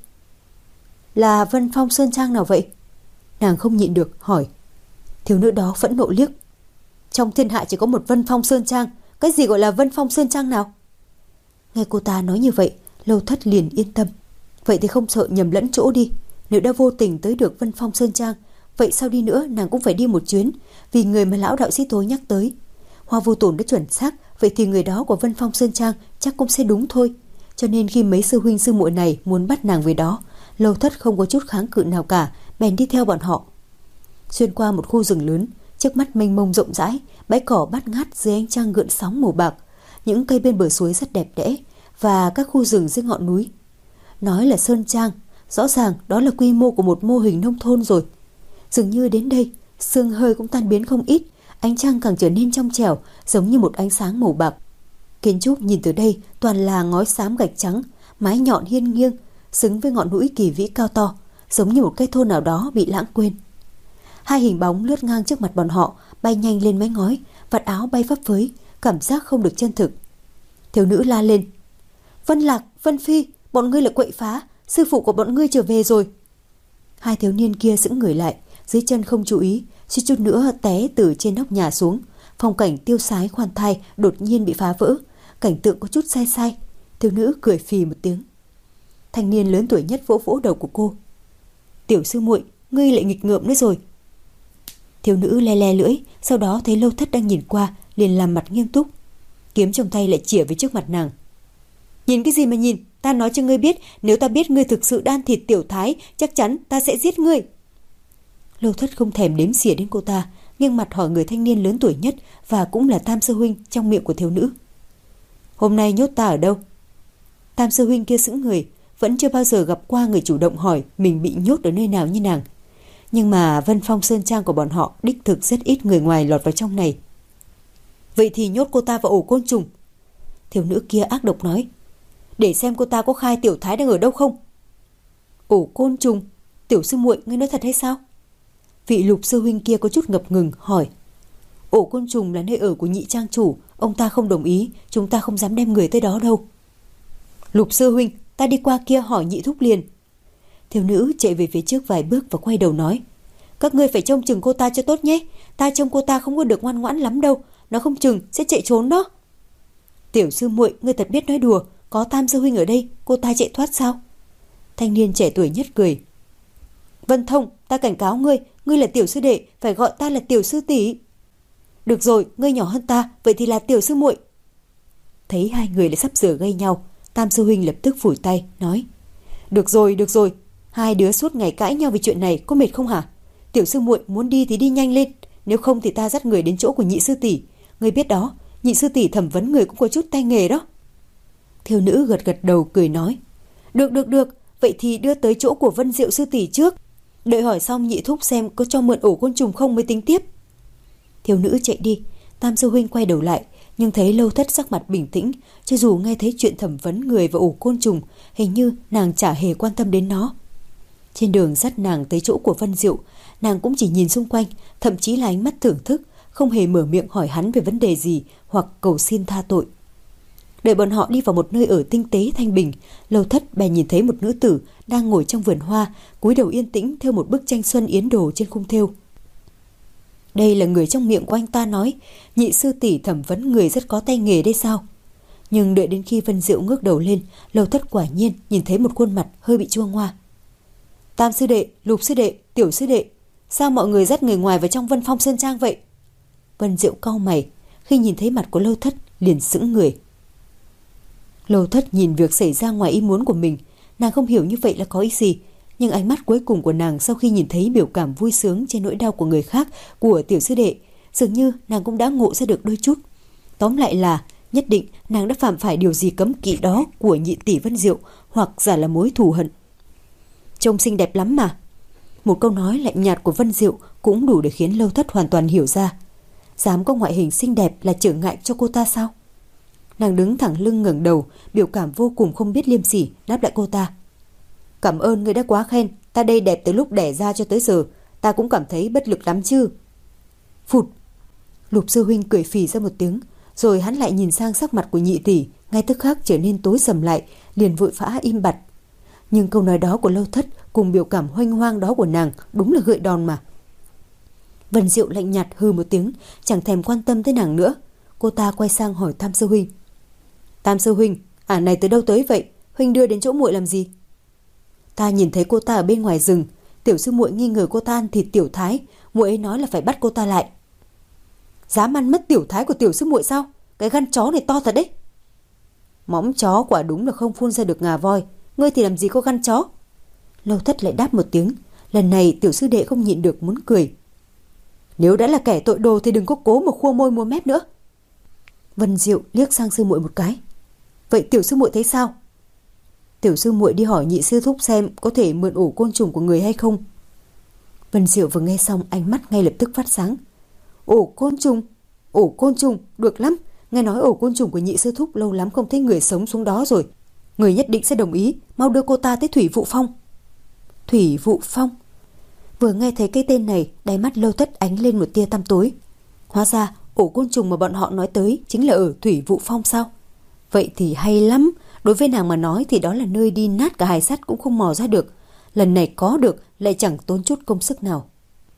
Là Vân Phong Sơn Trang nào vậy? Nàng không nhịn được hỏi. Thiếu nữ đó phẫn nộ liếc. Trong thiên hạ chỉ có một Vân Phong Sơn Trang, cái gì gọi là Vân Phong Sơn Trang nào? Nghe cô ta nói như vậy, Lâu Thất liền yên tâm. Vậy thì không sợ nhầm lẫn chỗ đi. Nếu đã vô tình tới được Vân Phong Sơn Trang, vậy sau đi nữa nàng cũng phải đi một chuyến, vì người mà lão đạo sĩ tối nhắc tới. Hoa Vô Tồn đã chuẩn xác, vậy thì người đó của Vân Phong Sơn Trang chắc cũng sẽ đúng thôi. Cho nên khi mấy sư huynh sư muội này muốn bắt nàng về đó, Lâu Thất không có chút kháng cự nào cả, bèn đi theo bọn họ. Xuyên qua một khu rừng lớn, trước mắt mênh mông rộng rãi, bãi cỏ bát ngát dưới ánh trăng gợn sóng màu bạc, những cây bên bờ suối rất đẹp đẽ và các khu rừng dưới ngọn núi. Nói là sơn trang, rõ ràng đó là quy mô của một mô hình nông thôn rồi. Dường như đến đây, sương hơi cũng tan biến không ít, ánh trăng càng trở nên trong trẻo, giống như một ánh sáng màu bạc. Kiến trúc nhìn từ đây toàn là ngói xám gạch trắng, mái nhọn hiên nghiêng, xứng với ngọn núi kỳ vĩ cao to, giống như một cái thôn nào đó bị lãng quên. Hai hình bóng lướt ngang trước mặt bọn họ, bay nhanh lên mái ngói, vạt áo bay phấp phới, cảm giác không được chân thực. Thiếu nữ la lên: Vân Lạc, Vân Phi, bọn ngươi là quậy phá, sư phụ của bọn ngươi trở về rồi. Hai thiếu niên kia sững người lại, dưới chân không chú ý, suýt chút nữa té từ trên nóc nhà xuống. Phong cảnh tiêu sái khoan thai đột nhiên bị phá vỡ, cảnh tượng có chút sai sai. Thiếu nữ cười phì một tiếng. Thanh niên lớn tuổi nhất vỗ vỗ đầu của cô: Tiểu sư muội, ngươi lại nghịch ngợm nữa rồi. Thiếu nữ le le lưỡi, sau đó thấy Lâu Thất đang nhìn qua, liền làm mặt nghiêm túc. Kiếm trong tay lại chĩa về trước mặt nàng. Nhìn cái gì mà nhìn, ta nói cho ngươi biết, nếu ta biết ngươi thực sự đan thịt Tiểu Thái, chắc chắn ta sẽ giết ngươi. Lâu Thất không thèm đếm xỉa đến cô ta, nghiêng mặt hỏi người thanh niên lớn tuổi nhất và cũng là Tam sư huynh trong miệng của thiếu nữ: Hôm nay nhốt ta ở đâu? Tam sư huynh kia sững người, vẫn chưa bao giờ gặp qua người chủ động hỏi mình bị nhốt ở nơi nào như nàng. Nhưng mà Vân Phong Sơn Trang của bọn họ đích thực rất ít người ngoài lọt vào trong này. Vậy thì nhốt cô ta vào ổ côn trùng. Thiếu nữ kia ác độc nói: Để xem cô ta có khai Tiểu Thái đang ở đâu không. Ổ côn trùng? Tiểu sư muội, ngươi nói thật hay sao? Vị Lục sư huynh kia có chút ngập ngừng hỏi: Ổ côn trùng là nơi ở của nhị trang chủ, ông ta không đồng ý, chúng ta không dám đem người tới đó đâu. Lục sư huynh, ta đi qua kia hỏi nhị thúc liền. Thiếu nữ chạy về phía trước vài bước và quay đầu nói: Các ngươi phải trông chừng cô ta cho tốt nhé, ta trông cô ta không có được ngoan ngoãn lắm đâu, nó không chừng sẽ chạy trốn đó. Tiểu sư muội, ngươi thật biết nói đùa, có Tam sư huynh ở đây, cô ta chạy thoát sao? Thanh niên trẻ tuổi nhất cười: Vân Thông, ta cảnh cáo ngươi, ngươi là tiểu sư đệ, phải gọi ta là tiểu sư tỷ. Được rồi, ngươi nhỏ hơn ta, vậy thì là tiểu sư muội. Thấy hai người lại sắp sửa gây nhau, Tam sư huynh lập tức phủi tay nói: Được rồi, được rồi, hai đứa suốt ngày cãi nhau về chuyện này, có mệt không hả? Tiểu sư muội muốn đi thì đi nhanh lên, nếu không thì ta dắt người đến chỗ của nhị sư tỷ. Ngươi biết đó, nhị sư tỷ thẩm vấn người cũng có chút tay nghề đó. Thiếu nữ gật gật đầu cười nói: Được được được, vậy thì đưa tới chỗ của Vân Diệu sư tỷ trước, đợi hỏi xong nhị thúc xem có cho mượn ổ côn trùng không mới tính tiếp. Thiếu nữ chạy đi. Tam sư huynh quay đầu lại, nhưng thấy Lâu Thất sắc mặt bình tĩnh, cho dù nghe thấy chuyện thẩm vấn người và ổ côn trùng, hình như nàng chả hề quan tâm đến nó. Trên đường dắt nàng tới chỗ của Vân Diệu, nàng cũng chỉ nhìn xung quanh, thậm chí là ánh mắt thưởng thức, không hề mở miệng hỏi hắn về vấn đề gì hoặc cầu xin tha tội. Đợi bọn họ đi vào một nơi ở tinh tế thanh bình, Lâu Thất bèn nhìn thấy một nữ tử đang ngồi trong vườn hoa, cúi đầu yên tĩnh thêu một bức tranh xuân yến đồ trên khung thêu. Đây là người trong miệng của anh ta nói nhị sư tỷ thẩm vấn người rất có tay nghề đây sao? Nhưng đợi đến khi Vân Diệu ngước đầu lên, Lâu Thất quả nhiên nhìn thấy một khuôn mặt hơi bị chua ngoa. Tam sư đệ, Lục sư đệ, Tiểu sư đệ, sao mọi người dắt người ngoài vào trong Vân Phong Sơn Trang vậy? Vân Diệu cau mày, khi nhìn thấy mặt của Lâu Thất liền sững người. Lâu Thất nhìn việc xảy ra ngoài ý muốn của mình, nàng không hiểu như vậy là có ý gì, nhưng ánh mắt cuối cùng của nàng sau khi nhìn thấy biểu cảm vui sướng trên nỗi đau của người khác của tiểu sư đệ, dường như nàng cũng đã ngộ ra được đôi chút. Tóm lại là nhất định nàng đã phạm phải điều gì cấm kỵ đó của nhị tỷ Vân Diệu, hoặc giả là mối thù hận. Trông xinh đẹp lắm mà. Một câu nói lạnh nhạt của Vân Diệu cũng đủ để khiến Lâu Thất hoàn toàn hiểu ra. Dám có ngoại hình xinh đẹp là trở ngại cho cô ta sao? Nàng đứng thẳng lưng ngẩng đầu, biểu cảm vô cùng không biết liêm sỉ, đáp lại cô ta: Cảm ơn ngươi đã quá khen, ta đây đẹp từ lúc đẻ ra cho tới giờ, ta cũng cảm thấy bất lực lắm chứ. Phụt! Lục sư huynh cười phì ra một tiếng, rồi hắn lại nhìn sang sắc mặt của nhị tỷ, ngay tức khắc trở nên tối sầm lại, liền vội vã im bặt. Nhưng câu nói đó của Lâu Thất cùng biểu cảm hoanh hoang đó của nàng đúng là gợi đòn mà. Vân Diệu lạnh nhạt hừ một tiếng, chẳng thèm quan tâm tới nàng nữa. Cô ta quay sang hỏi Tam sư huynh: Tam sư huynh, ả này từ đâu tới vậy? Huynh đưa đến chỗ muội làm gì? Ta nhìn thấy cô ta ở bên ngoài rừng, tiểu sư muội nghi ngờ cô ta ăn thịt tiểu thái, muội ấy nói là phải bắt cô ta lại. Dám ăn mất tiểu thái của tiểu sư muội sao? Cái gan chó này to thật đấy. Móng chó quả đúng là không phun ra được ngà voi, ngươi thì làm gì có gan chó? Lâu Thất lại đáp một tiếng, lần này tiểu sư đệ không nhịn được muốn cười. Nếu đã là kẻ tội đồ thì đừng có cố mà khua môi múa mép nữa. Vân Diệu liếc sang sư muội một cái. Vậy tiểu sư muội thấy sao? Tiểu sư muội đi hỏi nhị sư thúc xem có thể mượn ổ côn trùng của người hay không. Vân Diệu vừa nghe xong ánh mắt ngay lập tức phát sáng. Ổ côn trùng? Ổ côn trùng, được lắm. Nghe nói ổ côn trùng của nhị sư thúc lâu lắm không thấy người sống xuống đó rồi. Người nhất định sẽ đồng ý, mau đưa cô ta tới Thủy Vụ Phong. Thủy Vụ Phong? Vừa nghe thấy cái tên này, đáy mắt Lâu Thất ánh lên một tia tăm tối. Hóa ra ổ côn trùng mà bọn họ nói tới chính là ở Thủy Vụ Phong sao? Vậy thì hay lắm. Đối với nàng mà nói thì đó là nơi đi nát cả hài sắt cũng không mò ra được. Lần này có được lại chẳng tốn chút công sức nào.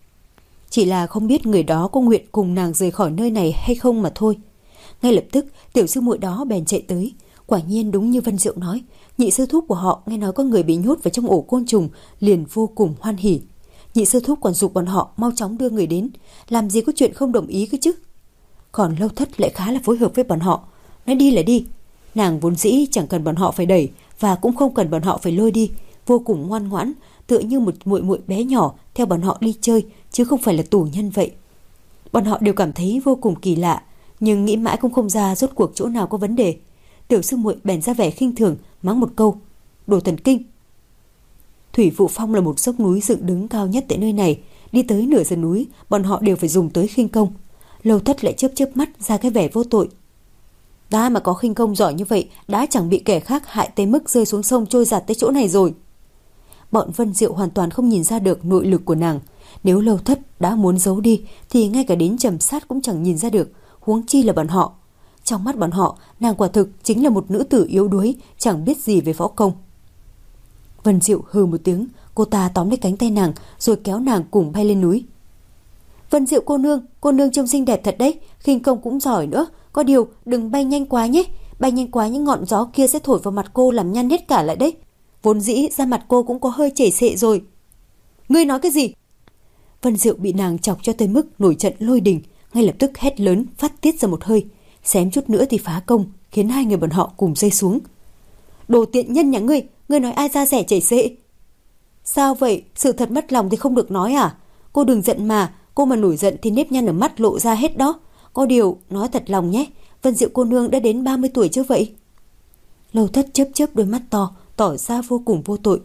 Chỉ là không biết người đó có nguyện cùng nàng rời khỏi nơi này hay không mà thôi. Ngay lập tức tiểu sư muội đó bèn chạy tới. Quả nhiên đúng như Vân Diệu nói, nhị sư thúc của họ nghe nói có người bị nhốt vào trong ổ côn trùng, liền vô cùng hoan hỉ. Nhị sư thúc còn giục bọn họ mau chóng đưa người đến, làm gì có chuyện không đồng ý cơ chứ. Còn Lâu Thất lại khá là phối hợp với bọn họ, nói đi là đi. Nàng vốn dĩ chẳng cần bọn họ phải đẩy và cũng không cần bọn họ phải lôi đi, vô cùng ngoan ngoãn, tựa như một muội muội bé nhỏ theo bọn họ đi chơi chứ không phải là tù nhân vậy. Bọn họ đều cảm thấy vô cùng kỳ lạ, nhưng nghĩ mãi cũng không ra rốt cuộc chỗ nào có vấn đề. Tiểu sư muội bèn ra vẻ khinh thường, mắng một câu: "Đồ thần kinh." Thủy Vụ Phong là một dốc núi dựng đứng cao nhất tại nơi này, đi tới nửa sườn núi, bọn họ đều phải dùng tới khinh công. Lâu Thất lại chớp chớp mắt ra cái vẻ vô tội. Ta mà có khinh công giỏi như vậy, đã chẳng bị kẻ khác hại tới mức rơi xuống sông trôi giạt tới chỗ này rồi. Bọn Vân Diệu hoàn toàn không nhìn ra được nội lực của nàng. Nếu Lâu Thất đã muốn giấu đi thì ngay cả đến trầm sát cũng chẳng nhìn ra được, huống chi là bọn họ. Trong mắt bọn họ, nàng quả thực chính là một nữ tử yếu đuối, chẳng biết gì về võ công. Vân Diệu hừ một tiếng, cô ta tóm lấy cánh tay nàng rồi kéo nàng cùng bay lên núi. Vân Diệu cô nương, cô nương trông xinh đẹp thật đấy, khinh công cũng giỏi nữa. Có điều đừng bay nhanh quá nhé, bay nhanh quá những ngọn gió kia sẽ thổi vào mặt cô làm nhăn hết cả lại đấy. Vốn dĩ da mặt cô cũng có hơi chảy xệ rồi. Ngươi nói cái gì? Vân Diệu bị nàng chọc cho tới mức nổi trận lôi đình, ngay lập tức hét lớn phát tiết ra một hơi, xém chút nữa thì phá công, khiến hai người bọn họ cùng rơi xuống. Đồ tiện nhân nhà ngươi, ngươi nói ai da rẻ chảy xệ? Sao vậy? Sự thật mất lòng thì không được nói à? Cô đừng giận mà, cô mà nổi giận thì nếp nhăn ở mắt lộ ra hết đó. Có điều, nói thật lòng nhé, Vân Diệu cô nương đã đến ba mươi tuổi chưa vậy? Lâu Thất chớp chớp đôi mắt to, tỏ ra vô cùng vô tội.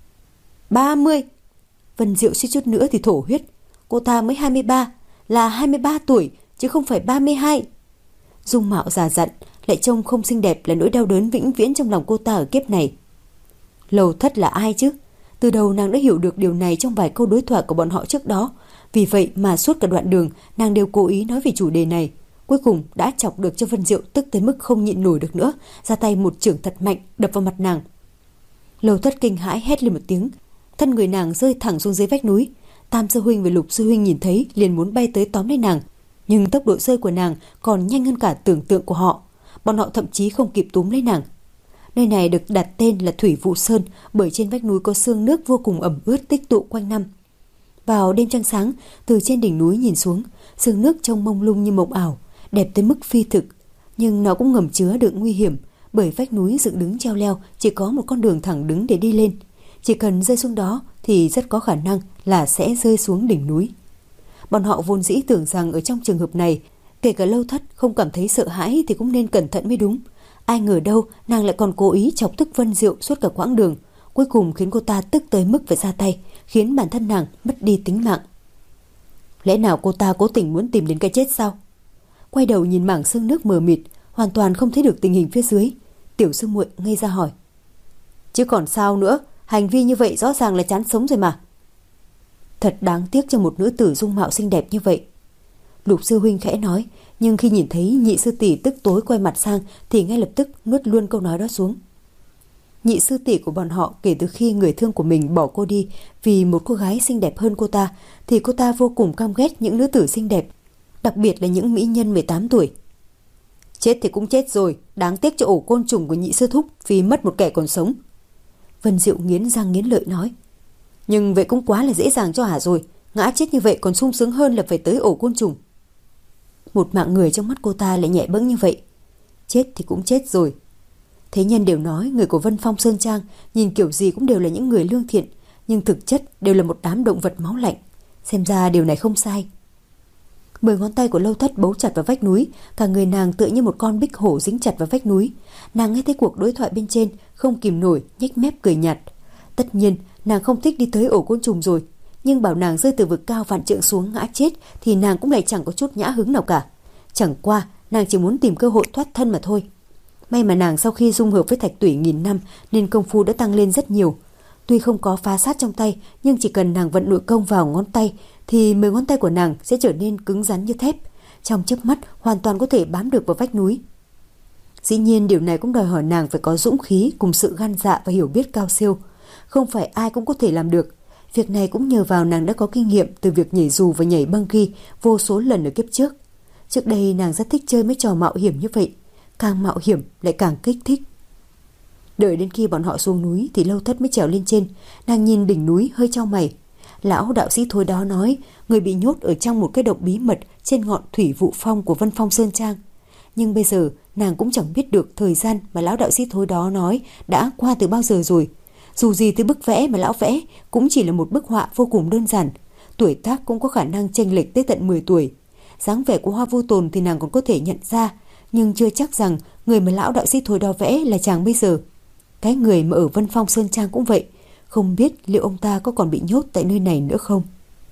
ba mươi? Vân Diệu suýt chút nữa thì thổ huyết. Cô ta mới hai mươi ba, là hai mươi ba tuổi, chứ không phải ba mươi hai. Dung mạo già dặn, lại trông không xinh đẹp là nỗi đau đớn vĩnh viễn trong lòng cô ta ở kiếp này. Lâu Thất là ai chứ? Từ đầu nàng đã hiểu được điều này trong vài câu đối thoại của bọn họ trước đó. Vì vậy mà suốt cả đoạn đường nàng đều cố ý nói về chủ đề này. Cuối cùng đã chọc được cho Vân Diệu tức tới mức không nhịn nổi được nữa, ra tay một chưởng thật mạnh đập vào mặt nàng. Lâu Thất kinh hãi hét lên một tiếng, thân người nàng rơi thẳng xuống dưới vách núi. Tam sư huynh và Lục sư huynh nhìn thấy liền muốn bay tới tóm lấy nàng, nhưng tốc độ rơi của nàng còn nhanh hơn cả tưởng tượng của họ. Bọn họ thậm chí không kịp túm lấy nàng. Nơi này được đặt tên là Thủy Vụ Sơn bởi trên vách núi có xương nước vô cùng ẩm ướt tích tụ quanh năm. Vào đêm trăng sáng, từ trên đỉnh núi nhìn xuống, xương nước trông mông lung như mộng ảo, đẹp tới mức phi thực, nhưng nó cũng ngầm chứa được nguy hiểm, bởi vách núi dựng đứng treo leo chỉ có một con đường thẳng đứng để đi lên. Chỉ cần rơi xuống đó thì rất có khả năng là sẽ rơi xuống đỉnh núi. Bọn họ vốn dĩ tưởng rằng ở trong trường hợp này, kể cả Lâu Thất không cảm thấy sợ hãi thì cũng nên cẩn thận mới đúng. Ai ngờ đâu nàng lại còn cố ý chọc tức Vân Diệu suốt cả quãng đường, cuối cùng khiến cô ta tức tới mức phải ra tay, khiến bản thân nàng mất đi tính mạng. Lẽ nào cô ta cố tình muốn tìm đến cái chết sao? Quay đầu nhìn mảng sương nước mờ mịt, hoàn toàn không thấy được tình hình phía dưới, tiểu sư muội ngây ra hỏi: chứ còn sao nữa, hành vi như vậy rõ ràng là chán sống rồi mà. Thật đáng tiếc cho một nữ tử dung mạo xinh đẹp như vậy. Lục sư huynh khẽ nói, nhưng khi nhìn thấy nhị sư tỷ tức tối quay mặt sang thì ngay lập tức nuốt luôn câu nói đó xuống. Nhị sư tỷ của bọn họ kể từ khi người thương của mình bỏ cô đi vì một cô gái xinh đẹp hơn cô ta, thì cô ta vô cùng căm ghét những nữ tử xinh đẹp, đặc biệt là những mỹ nhân mười tám tuổi. Chết thì cũng chết rồi, đáng tiếc cho ổ côn trùng của nhị sư thúc vì mất một kẻ còn sống. Vân Diệu nghiến răng nghiến lợi nói. Nhưng vậy cũng quá là dễ dàng cho hả rồi. Ngã chết như vậy còn sung sướng hơn là phải tới ổ côn trùng. Một mạng người trong mắt cô ta lại nhẹ bẫng như vậy. Chết thì cũng chết rồi. Thế nhân đều nói người của Vân Phong Sơn Trang nhìn kiểu gì cũng đều là những người lương thiện, nhưng thực chất đều là một đám động vật máu lạnh. Xem ra điều này không sai. Mười ngón tay của Lâu Thất bấu chặt vào vách núi, cả người nàng tựa như một con bích hổ dính chặt vào vách núi. Nàng nghe thấy cuộc đối thoại bên trên, không kìm nổi, nhếch mép cười nhạt. Tất nhiên, nàng không thích đi tới ổ côn trùng rồi, nhưng bảo nàng rơi từ vực cao vạn trượng xuống ngã chết thì nàng cũng lại chẳng có chút nhã hứng nào cả. Chẳng qua, nàng chỉ muốn tìm cơ hội thoát thân mà thôi. May mà nàng sau khi dung hợp với thạch tủy nghìn năm nên công phu đã tăng lên rất nhiều. Tuy không có phá sát trong tay, nhưng chỉ cần nàng vận nội công vào ngón tay thì mười ngón tay của nàng sẽ trở nên cứng rắn như thép, trong chớp mắt hoàn toàn có thể bám được vào vách núi. Dĩ nhiên điều này cũng đòi hỏi nàng phải có dũng khí cùng sự gan dạ và hiểu biết cao siêu. Không phải ai cũng có thể làm được. Việc này cũng nhờ vào nàng đã có kinh nghiệm từ việc nhảy dù và nhảy bungee vô số lần ở kiếp trước. Trước đây nàng rất thích chơi mấy trò mạo hiểm như vậy, càng mạo hiểm lại càng kích thích. Đợi đến khi bọn họ xuống núi thì Lâu Thất mới trèo lên trên. Nàng nhìn đỉnh núi hơi chau mày. Lão đạo sĩ Thối đó nói người bị nhốt ở trong một cái động bí mật trên ngọn thủy vụ phong của Vân Phong Sơn Trang. Nhưng bây giờ nàng cũng chẳng biết được thời gian mà lão đạo sĩ Thối đó nói đã qua từ bao giờ rồi. Dù gì thì bức vẽ mà lão vẽ cũng chỉ là một bức họa vô cùng đơn giản. Tuổi tác cũng có khả năng chênh lệch tới tận mười tuổi. Dáng vẻ của Hoa Vô Tồn thì nàng còn có thể nhận ra, nhưng chưa chắc rằng người mà lão đạo sĩ Thối đó vẽ là chàng bây giờ. Cái người mà ở Vân Phong Sơn Trang cũng vậy, không biết liệu ông ta có còn bị nhốt tại nơi này nữa không.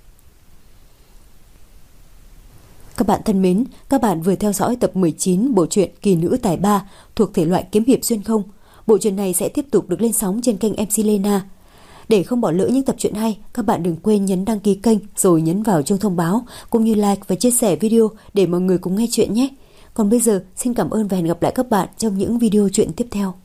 Các bạn thân mến, các bạn vừa theo dõi tập mười chín bộ truyện Kỳ Nữ Tài Ba thuộc thể loại kiếm hiệp xuyên không. Bộ truyện này sẽ tiếp tục được lên sóng trên kênh em xê Lena. Để không bỏ lỡ những tập truyện hay, các bạn đừng quên nhấn đăng ký kênh rồi nhấn vào chuông thông báo cũng như like và chia sẻ video để mọi người cùng nghe chuyện nhé. Còn bây giờ, xin cảm ơn và hẹn gặp lại các bạn trong những video truyện tiếp theo.